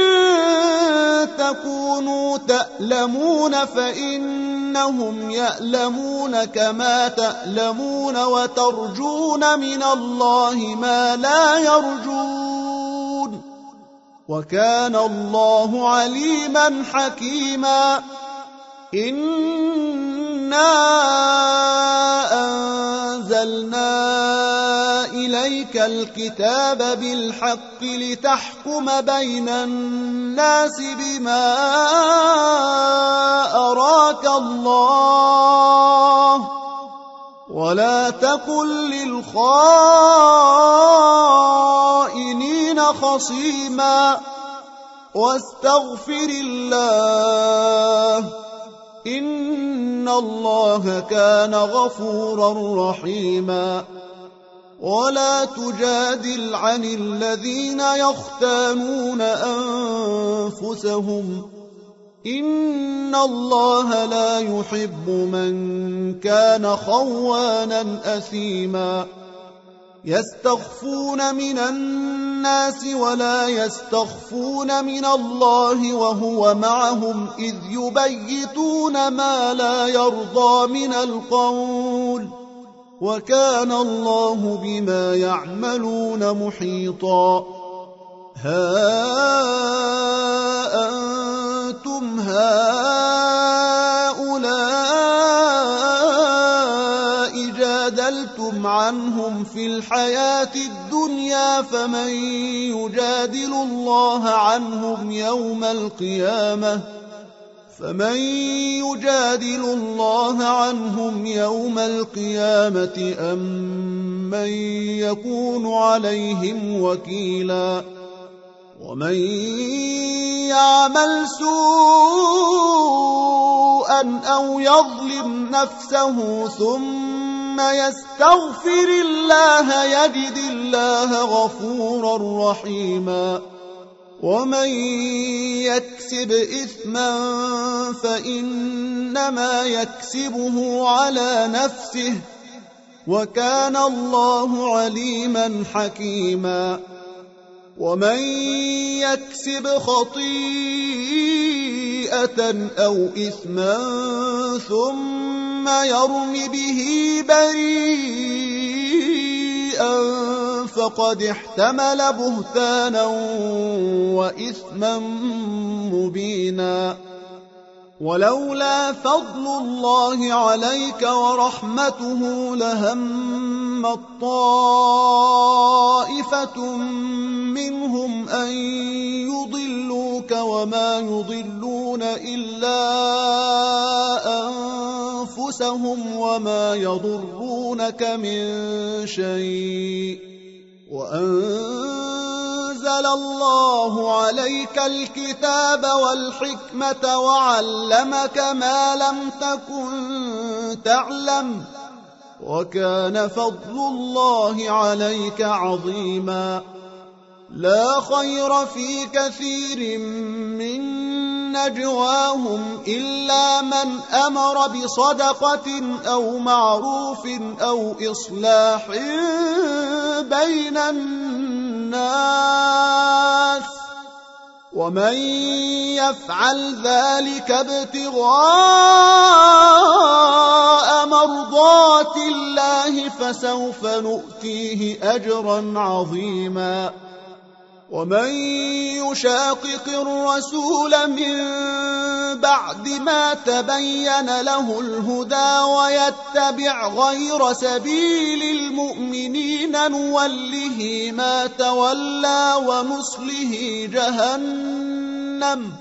Speaker 1: تكونوا تألمون فإنهم يألمون كما تألمون وترجون من الله ما لا يرجون وكان الله عليما حكيما إنا أنزلنا إليك الكتاب بالحق لتحكم بين الناس بما أراك الله ولا تكن للخائنين خصيما واستغفر الله إن الله كان غفورا رحيما ولا تجادل عن الذين يختانون أنفسهم إن الله لا يحب من كان خوانا أثيما يستخفون من الناس ولا يستخفون من الله وهو معهم إذ يبيتون ما لا يرضى من القول وكان الله بما يعملون محيطا ها أنتم هؤلاء جادلتم عنهم في الحياة الدنيا فمن يجادل الله عنهم يوم القيامة فمن يجادل الله عنهم يوم القيامة أم من يكون عليهم وكيلا ومن يعمل سوءا أو يظلم نفسه ثم يستغفر الله يجد الله غفورا رحيما ومن يكسب إثما فإنما يكسبه على نفسه وكان الله عليما حكيما ومن يكسب خطيئة أو إثما ثم يرم به بريئا فقد احتمل بهتانا وإثما مبينا ولولا فضل الله عليك ورحمته لهمت طائفة منهم أن يضلوك وما يضلون إلا أنفسهم وما يضرونك من شيء وأنزل الله عليك الكتاب والحكمة وعلمك ما لم تكن تعلم وكان فضل الله عليك عظيما لا خير في كثير من نجواهم إلا من أمر بصدقة أو معروف أو إصلاح بين الناس ومن يفعل ذلك ابتغاء مرضات الله فسوف نؤتيه أجرا عظيما ومن يشاقق الرسول من بعد ما تبين له الهدى ويتبع غير سبيل المؤمنين نوله ما تولى ونصله جهنم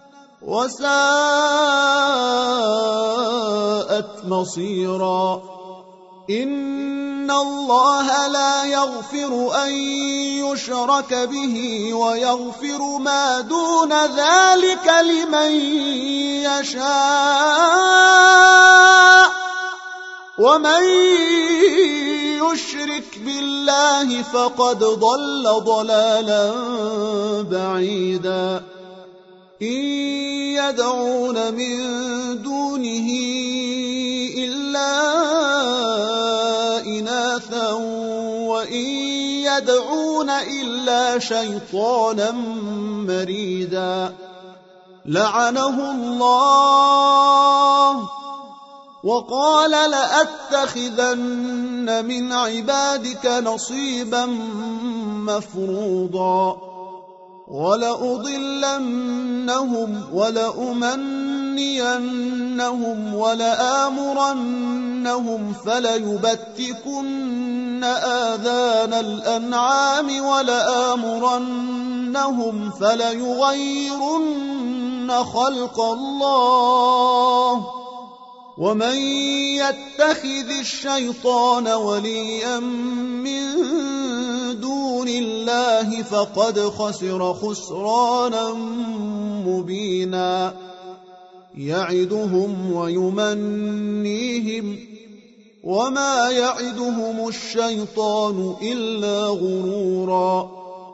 Speaker 1: وساءت مصيرا إن الله لا يغفر أن يشرك به ويغفر ما دون ذلك لمن يشاء ومن يشرك بالله فقد ضل ضلالا بعيدا إن يدعون من دونه إلا إناثا وإن يدعون إلا شيطانا مريدا لعنه الله وقال لأتخذن من عبادك نصيبا مفروضا ولأضلنهم ولأمنينهم ولآمرنهم فليبتكن آذان الأنعام ولآمرنهم فليغيرن خلق الله ومن يتخذ الشيطان وليا من دون الله فقد خسر خسرانا مبينا يعدهم ويمنيهم وما يعدهم الشيطان إلا غرورا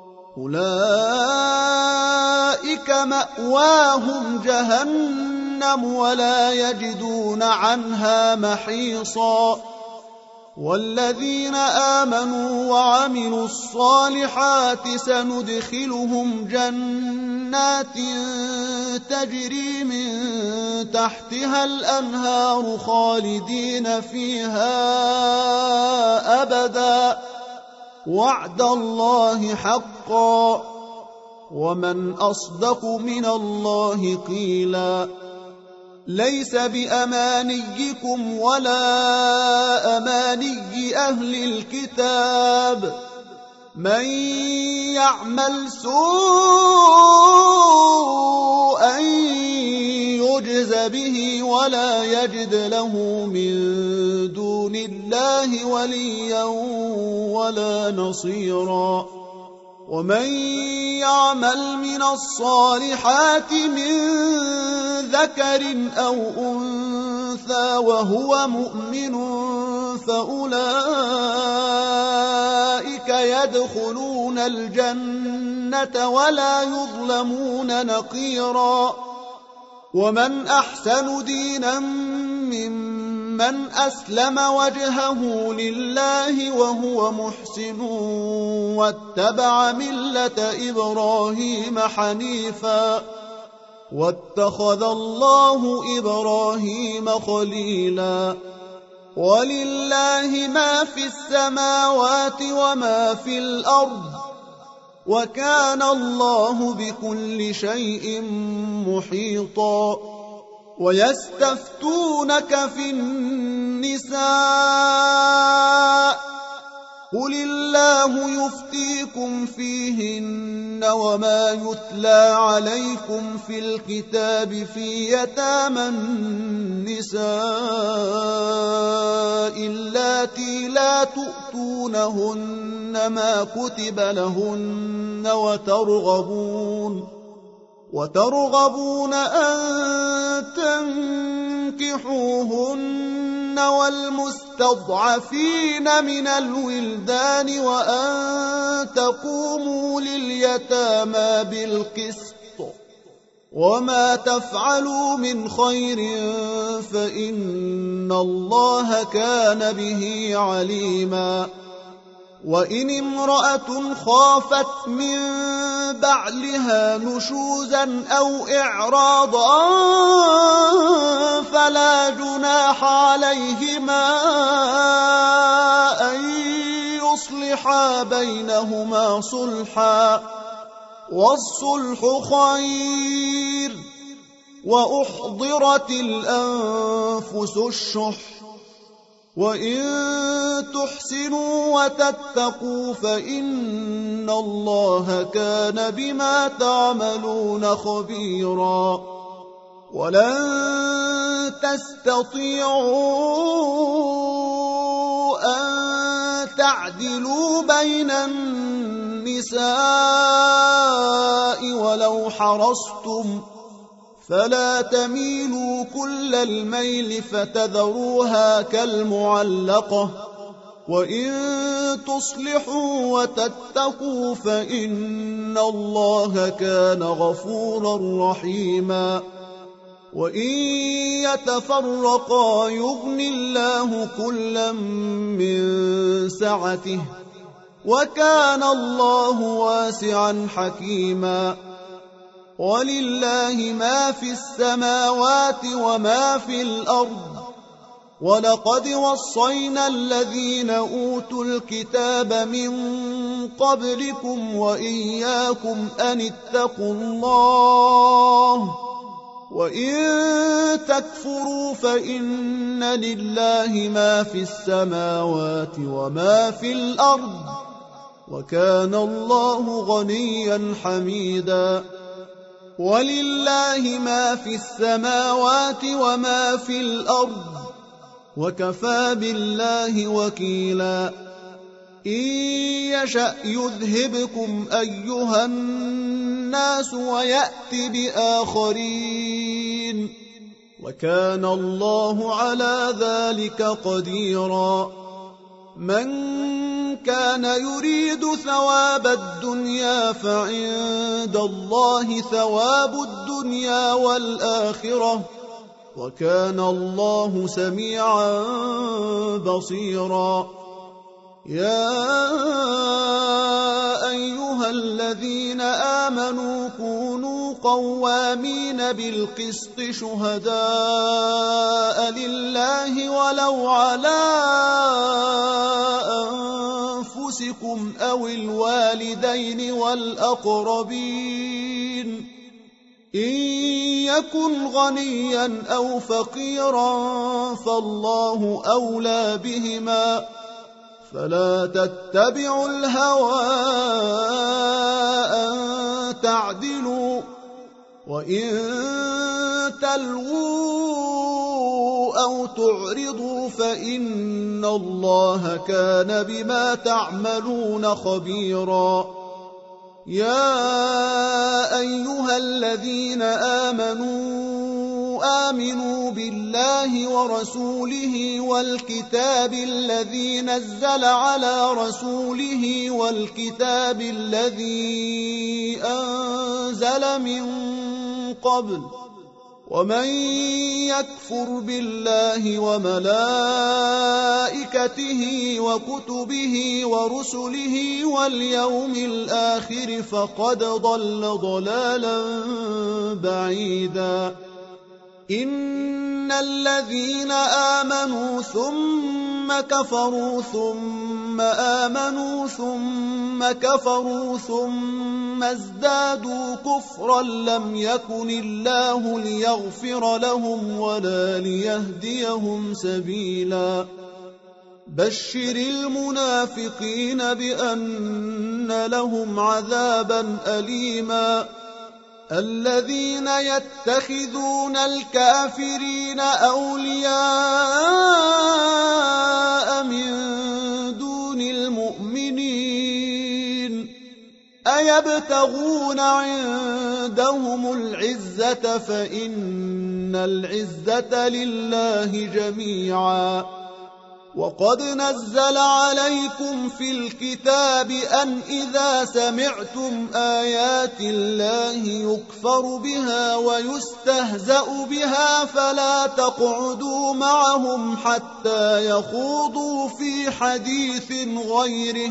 Speaker 1: أولئك مأواهم جهنم ولا يجدون عنها محيصا والذين آمنوا وعملوا الصالحات سندخلهم جنات تجري من تحتها الأنهار خالدين فيها أبدا وعد الله حقا ومن أصدق من الله قيلا ليس بأمانيكم ولا أماني أهل الكتاب من يعمل سوءا يجز به ولا يجد له من دون الله وليا ولا نصيرا ومن يعمل من الصالحات من ذكر أو أنثى وهو مؤمن فأولئك يدخلون الجنة ولا يظلمون نقيرا ومن أحسن دينا ممن أسلم وجهه لله وهو محسن واتبع ملة إبراهيم حنيفا واتخذ الله إبراهيم خليلا ولله ما في السماوات وما في الأرض وكان الله بكل شيء محيطا ويستفتونك في النساء قل الله يفتيكم فيهن وما يتلى عليكم في الكتاب في يتامى النساء اللاتي لا تؤتونهن ما كتب لهن وترغبون وترغبون أن تنكحوهن والمستضعفين من الولدان وأن تقوموا لليتامى بالقسط وما تفعلوا من خير فإن الله كان به عليما وإن امرأة خافت من بعلها نشوزا أو إعراضا فلا جناح عليهما أن يصلحا بينهما صلحا والصلح خير وأحضرت الأنفس الشح وإن تحسنوا وتتقوا فإن الله كان بما تعملون خبيرا ولن تستطيعوا أن تعدلوا بين النساء ولو حرصتم فلا تميلوا كل الميل فتذروها كالمعلقة وإن تصلحوا وتتقوا فإن الله كان غفورا رحيما وإن يتفرقا يغن الله كلا من سعته وكان الله واسعا حكيما ولله ما في السماوات وما في الأرض ولقد وصينا الذين أوتوا الكتاب من قبلكم وإياكم أن اتقوا الله وإن تكفروا فإن لله ما في السماوات وما في الأرض وكان الله غنيا حميدا ولله ما في السماوات وما في الأرض وكفى بالله وكيلا إن يشأ يذهبكم أيها الناس ويأت بآخرين وكان الله على ذلك قديرا من كان يريد ثواب الدنيا فعند الله ثواب الدنيا والآخرة وكان الله سميعا بصيرا يا أيها الذين آمنوا كونوا قوامين بالقسط شهداء لله ولو على أنفسكم أو الوالدين والأقربين إن يكن غنيا أو فقيرا فالله أولى بهما فلا تتبعوا الهوى أن تعدلوا وإن تلووا أو تعرضوا فإن الله كان بما تعملون خبيرا يا أيها الذين آمنوا آمنوا بالله ورسوله والكتاب الذي نزل على رسوله والكتاب الذي أنزل من قبل ومن يكفر بالله وملائكته وكتبه ورسله واليوم الآخر فقد ضل ضلالا بعيدا إن الذين آمنوا ثم كفروا ثم ثم آمنوا ثم كفروا ثم ازدادوا كفرا لم يكن الله ليغفر لهم ولا ليهديهم سبيلا بشر المنافقين بأن لهم عذابا أليما الذين يتخذون الكافرين أولياء من دون المؤمنين أيبتغون عندهم العزة فإن العزة لله جميعا وقد نزل عليكم في الكتاب أن إذا سمعتم آيات الله يكفر بها ويستهزأ بها فلا تقعدوا معهم حتى يخوضوا في حديث غيره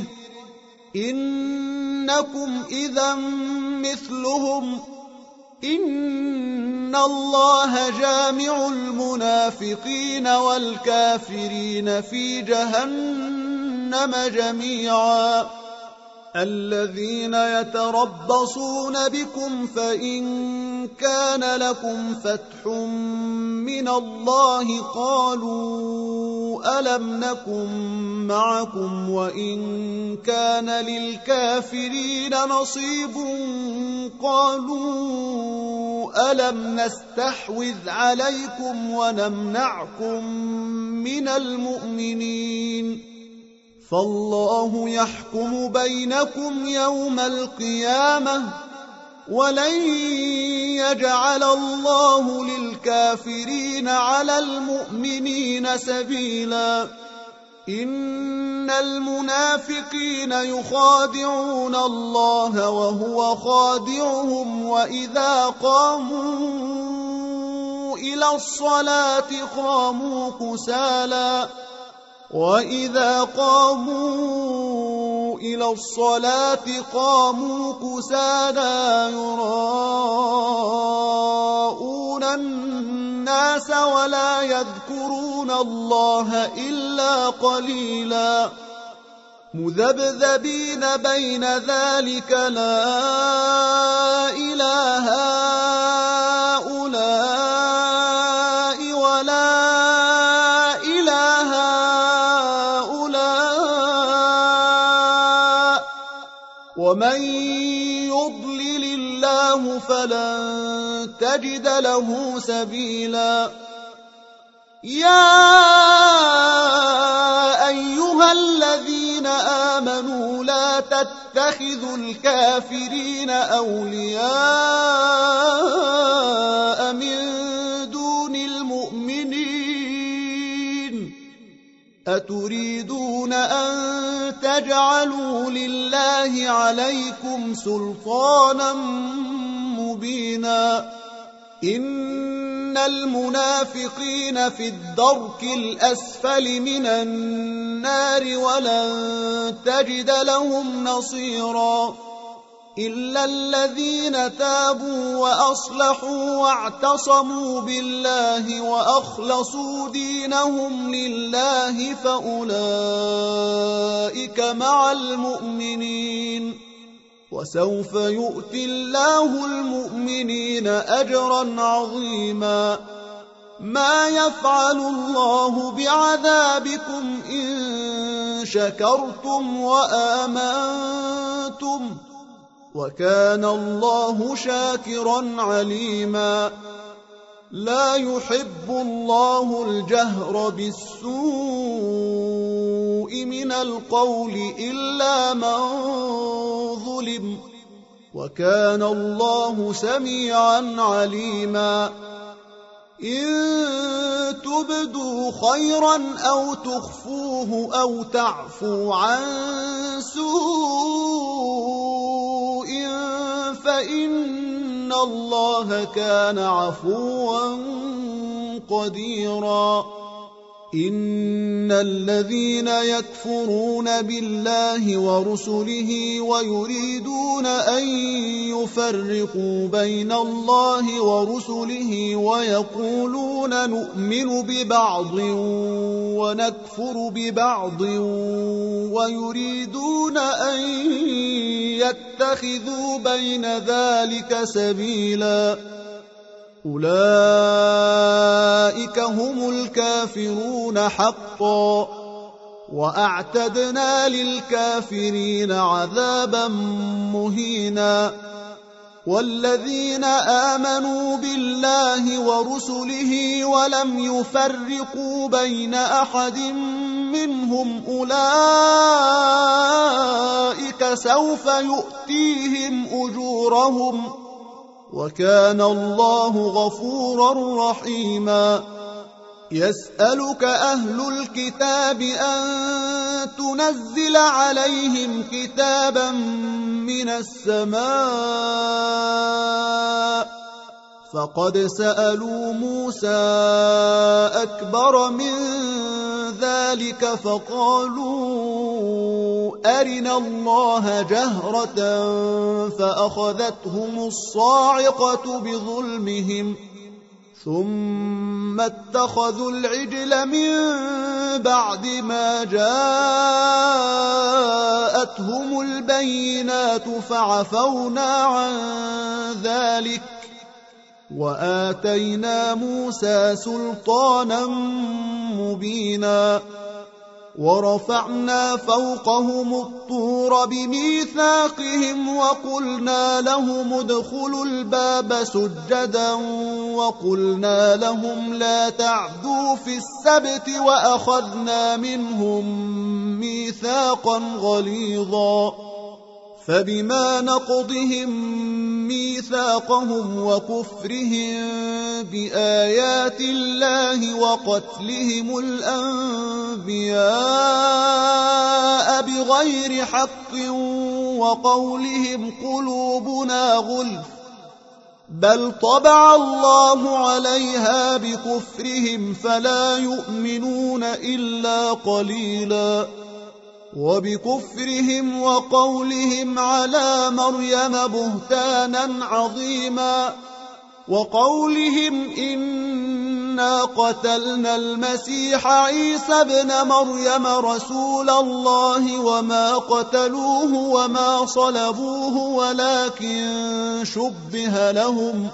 Speaker 1: إنكم إذا مثلهم إن الله جامع المنافقين والكافرين في جهنم جميعا الذين يتربصون بكم فإن كان لكم فتح من الله قالوا ألم نكن معكم وإن كان للكافرين نصيب قالوا ألم نستحوذ عليكم ونمنعكم من المؤمنين فالله يحكم بينكم يوم القيامة ولن يجعل الله للكافرين على المؤمنين سبيلا إن المنافقين يخادعون الله وهو خادعهم وإذا قاموا إلى الصلاة قاموا كسالى وإذا قاموا إلى الصلاة قاموا كسالى يراءون الناس ولا يذكرون الله إلا قليلا مذبذبين بين ذلك لا إله هؤلاء ولا إله هؤلاء ومن يضلل الله فلن تجد له سبيلا يا أيها الذين آمنوا لا تتخذوا الكافرين أولياء من دون المؤمنين أتريدون أن تجعلوا لله عليكم سلطانا مبينا إن المنافقين في الدرك الأسفل من النار ولن تجد لهم نصيرا إلا الذين تابوا وأصلحوا واعتصموا بالله وأخلصوا دينهم لله فأولئك مع المؤمنين وسوف يؤتي الله المؤمنين أجرا عظيما ما يفعل الله بعذابكم إن شكرتم وآمنتم وكان الله شاكرا عليما لا يحب الله الجهر بالسوء من القول إلا من ظلم وكان الله سميعا عليما إن تبدوا خيرا أو تخفوه أو تعفوا عن سوء فإن الله كان عفوا قديرا إن الذين يكفرون بالله ورسله ويريدون أن يفرقوا بين الله ورسله ويقولون نؤمن ببعض ونكفر ببعض ويريدون أن يتخذوا بين ذلك سبيلا أولئك هم الكافرون حقا وأعتدنا للكافرين عذابا مهينا والذين آمنوا بالله ورسله ولم يفرقوا بين أحد منهم أولئك سوف يؤتيهم أجورهم وكان الله غفورا رحيما يسألك أهل الكتاب أن تنزل عليهم كتابا من السماء فقد سألوا موسى أكبر من ذلك فقالوا أرنا الله جهرة فأخذتهم الصاعقة بظلمهم ثم اتخذوا العجل من بعد ما جاءتهم البينات فعفونا عن ذلك وآتينا موسى سلطانا مبينا ورفعنا فوقهم الطور بميثاقهم وقلنا لهم ادخلوا الباب سجدا وقلنا لهم لا تعدوا في السبت وأخذنا منهم ميثاقا غليظا فبما نقضهم ميثاقهم وكفرهم بآيات الله وقتلهم الأنبياء بغير حق وقولهم قلوبنا غلف بل طبع الله عليها بكفرهم فلا يؤمنون إلا قليلا وبكفرهم وقولهم على مريم بهتانا عظيما وقولهم إنا قتلنا المسيح عيسى ابن مريم رسول الله وما قتلوه وما صلبوه ولكن شبه لهم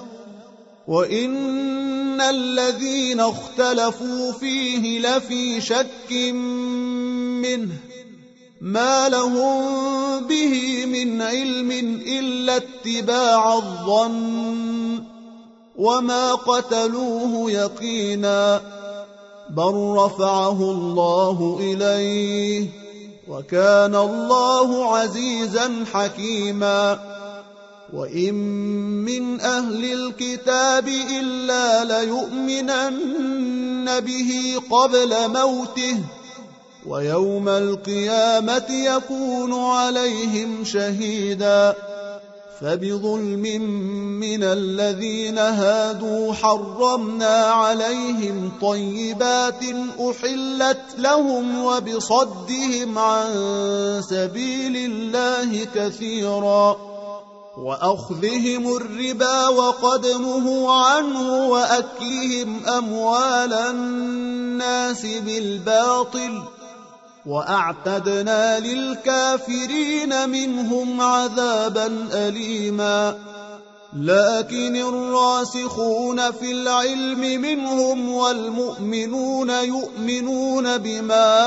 Speaker 1: وإن الذين اختلفوا فيه لفي شك منه ما لهم به من علم إلا اتباع الظن وما قتلوه يقينا بل رفعه الله إليه وكان الله عزيزا حكيما وإن من أهل الكتاب إلا ليؤمنن به قبل موته ويوم القيامة يكون عليهم شهيدا فبظلم من الذين هادوا حرمنا عليهم طيبات أحلت لهم وبصدهم عن سبيل الله كثيرا وأخذهم الربا وقد نهوا عنه وأكلهم أموال الناس بالباطل وأعتدنا للكافرين منهم عذابا أليما لكن الراسخون في العلم منهم والمؤمنون يؤمنون بما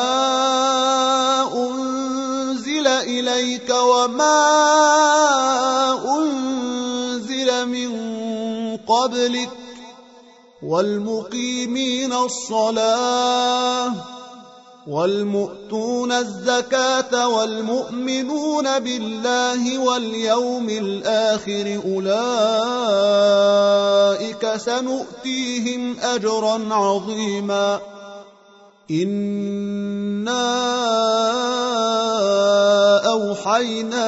Speaker 1: أنزل إليك وما أنزل من قبلك والمقيمين الصلاة والمؤتون الزكاة والمؤمنون بالله واليوم الآخر أولئك سنؤتيهم أجرا عظيما إنا أوحينا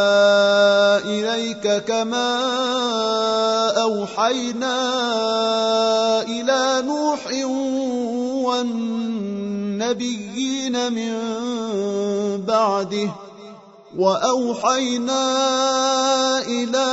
Speaker 1: إليك كما أوحينا إلى نوح والنبيين من بعده. وأوحينا إلى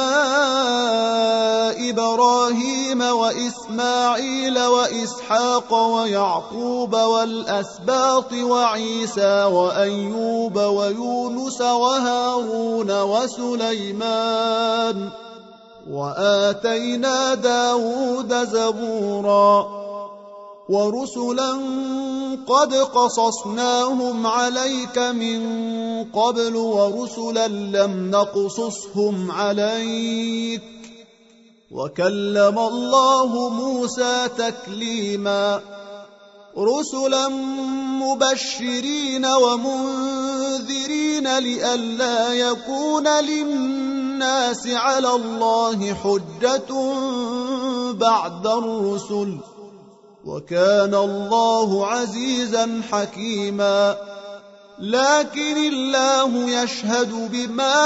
Speaker 1: إبراهيم وإسماعيل وإسحاق ويعقوب والأسباط وعيسى وأيوب ويونس وهارون وسليمان وآتينا داود زبورا ورسلا قد قصصناهم عليك من قبل ورسلا لم نقصصهم عليك وكلم الله موسى تكليما رسلا مبشرين ومنذرين لئلا يكون للناس على الله حجة بعد الرسل وكان الله عزيزا حكيما لكن الله يشهد بما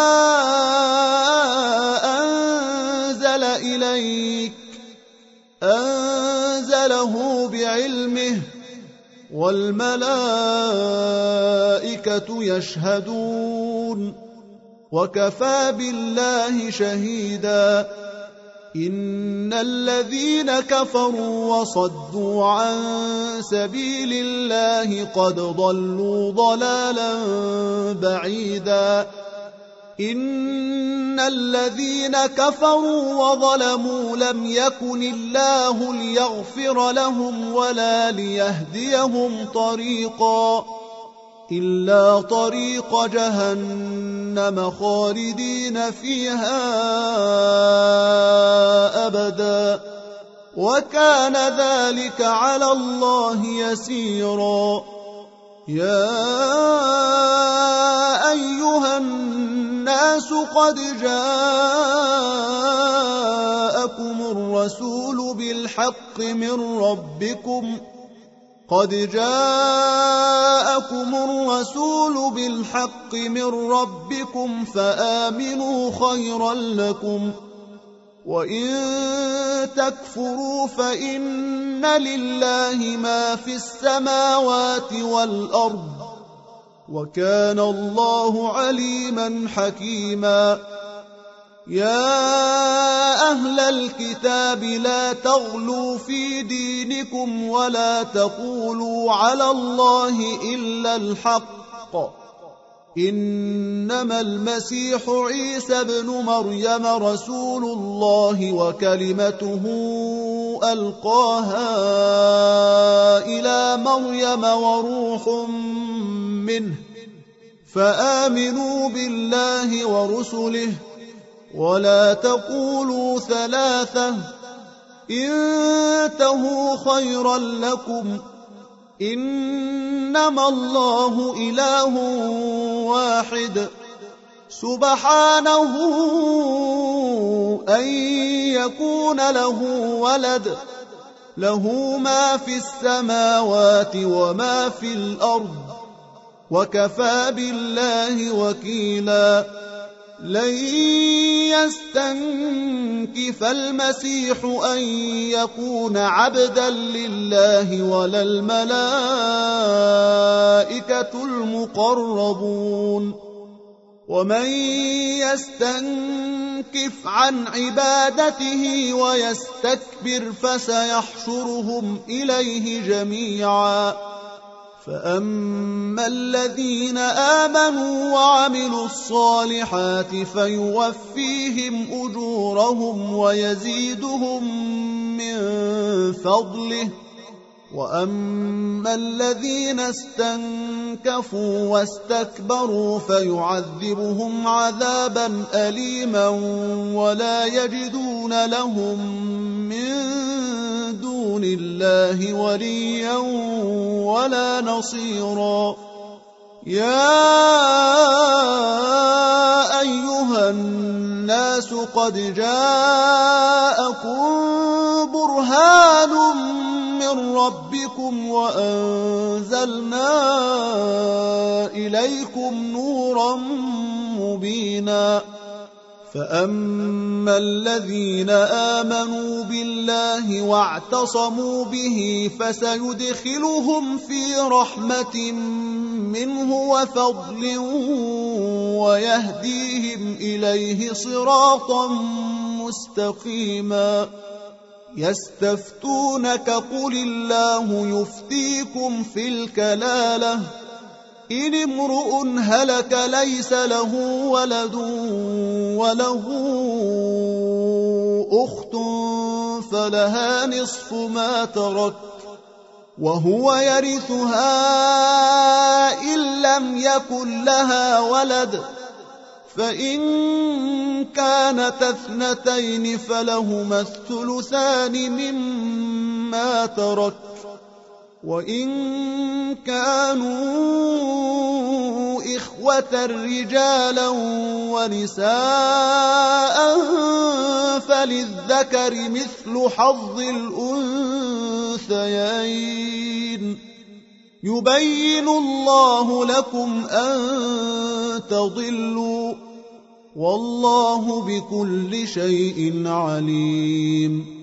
Speaker 1: أنزل إليك أنزله بعلمه والملائكة يشهدون وكفى بالله شهيدا إن الذين كفروا وصدوا عن سبيل الله قد ضلوا ضلالا بعيدا إن الذين كفروا وظلموا لم يكن الله ليغفر لهم ولا ليهديهم طريقا إلا طريق جهنم خالدين فيها أبدا وكان ذلك على الله يسيرا يا أيها الناس قد جاءكم الرسول بالحق من ربكم قد جاءكم الرسول بالحق من ربكم فآمنوا خيرا لكم وإن تكفروا فإن لله ما في السماوات والأرض وكان الله عليما حكيما يا أهل الكتاب لا تغلوا في دينكم ولا تقولوا على الله إلا الحق إنما المسيح عيسى ابن مريم رسول الله وكلمته ألقاها إلى مريم وروح منه فآمنوا بالله ورسله ولا تقولوا ثلاثة انتهوا خيرا لكم إنما الله إله واحد سبحانه أن يكون له ولد له ما في السماوات وما في الأرض وكفى بالله وكيلا لن يستنكف المسيح أن يكون عبدا لله ولا الملائكة المقربون ومن يستنكف عن عبادته ويستكبر فسيحشرهم إليه جميعا فأما الذين آمنوا وعملوا الصالحات فيوفيهم أجورهم ويزيدهم من فضله وأما الذين استنكفوا واستكبروا فيعذبهم عذابا أليما ولا يجدون لهم من دون الله وليا ولا نصيرا يا أيها الناس قد جاءكم برهان من ربكم وأنزلنا إليكم نورا مبينا فأما الذين آمنوا بالله واعتصموا به فسيدخلهم في رحمة منه وفضل ويهديهم إليه صراطا مستقيما. يستفتونك قل الله يفتيكم في الكلالة إن امرؤ هلك ليس له ولد وله أخت فلها نصف ما ترك وهو يرثها إن لم يكن لها ولد فإن كانت اثنتين فلهما الثلثان مما ترك وإن كانوا إخوة رجالا ونساء فللذكر مثل حظ الأنثيين يبين الله لكم أن تضلوا والله بكل شيء عليم.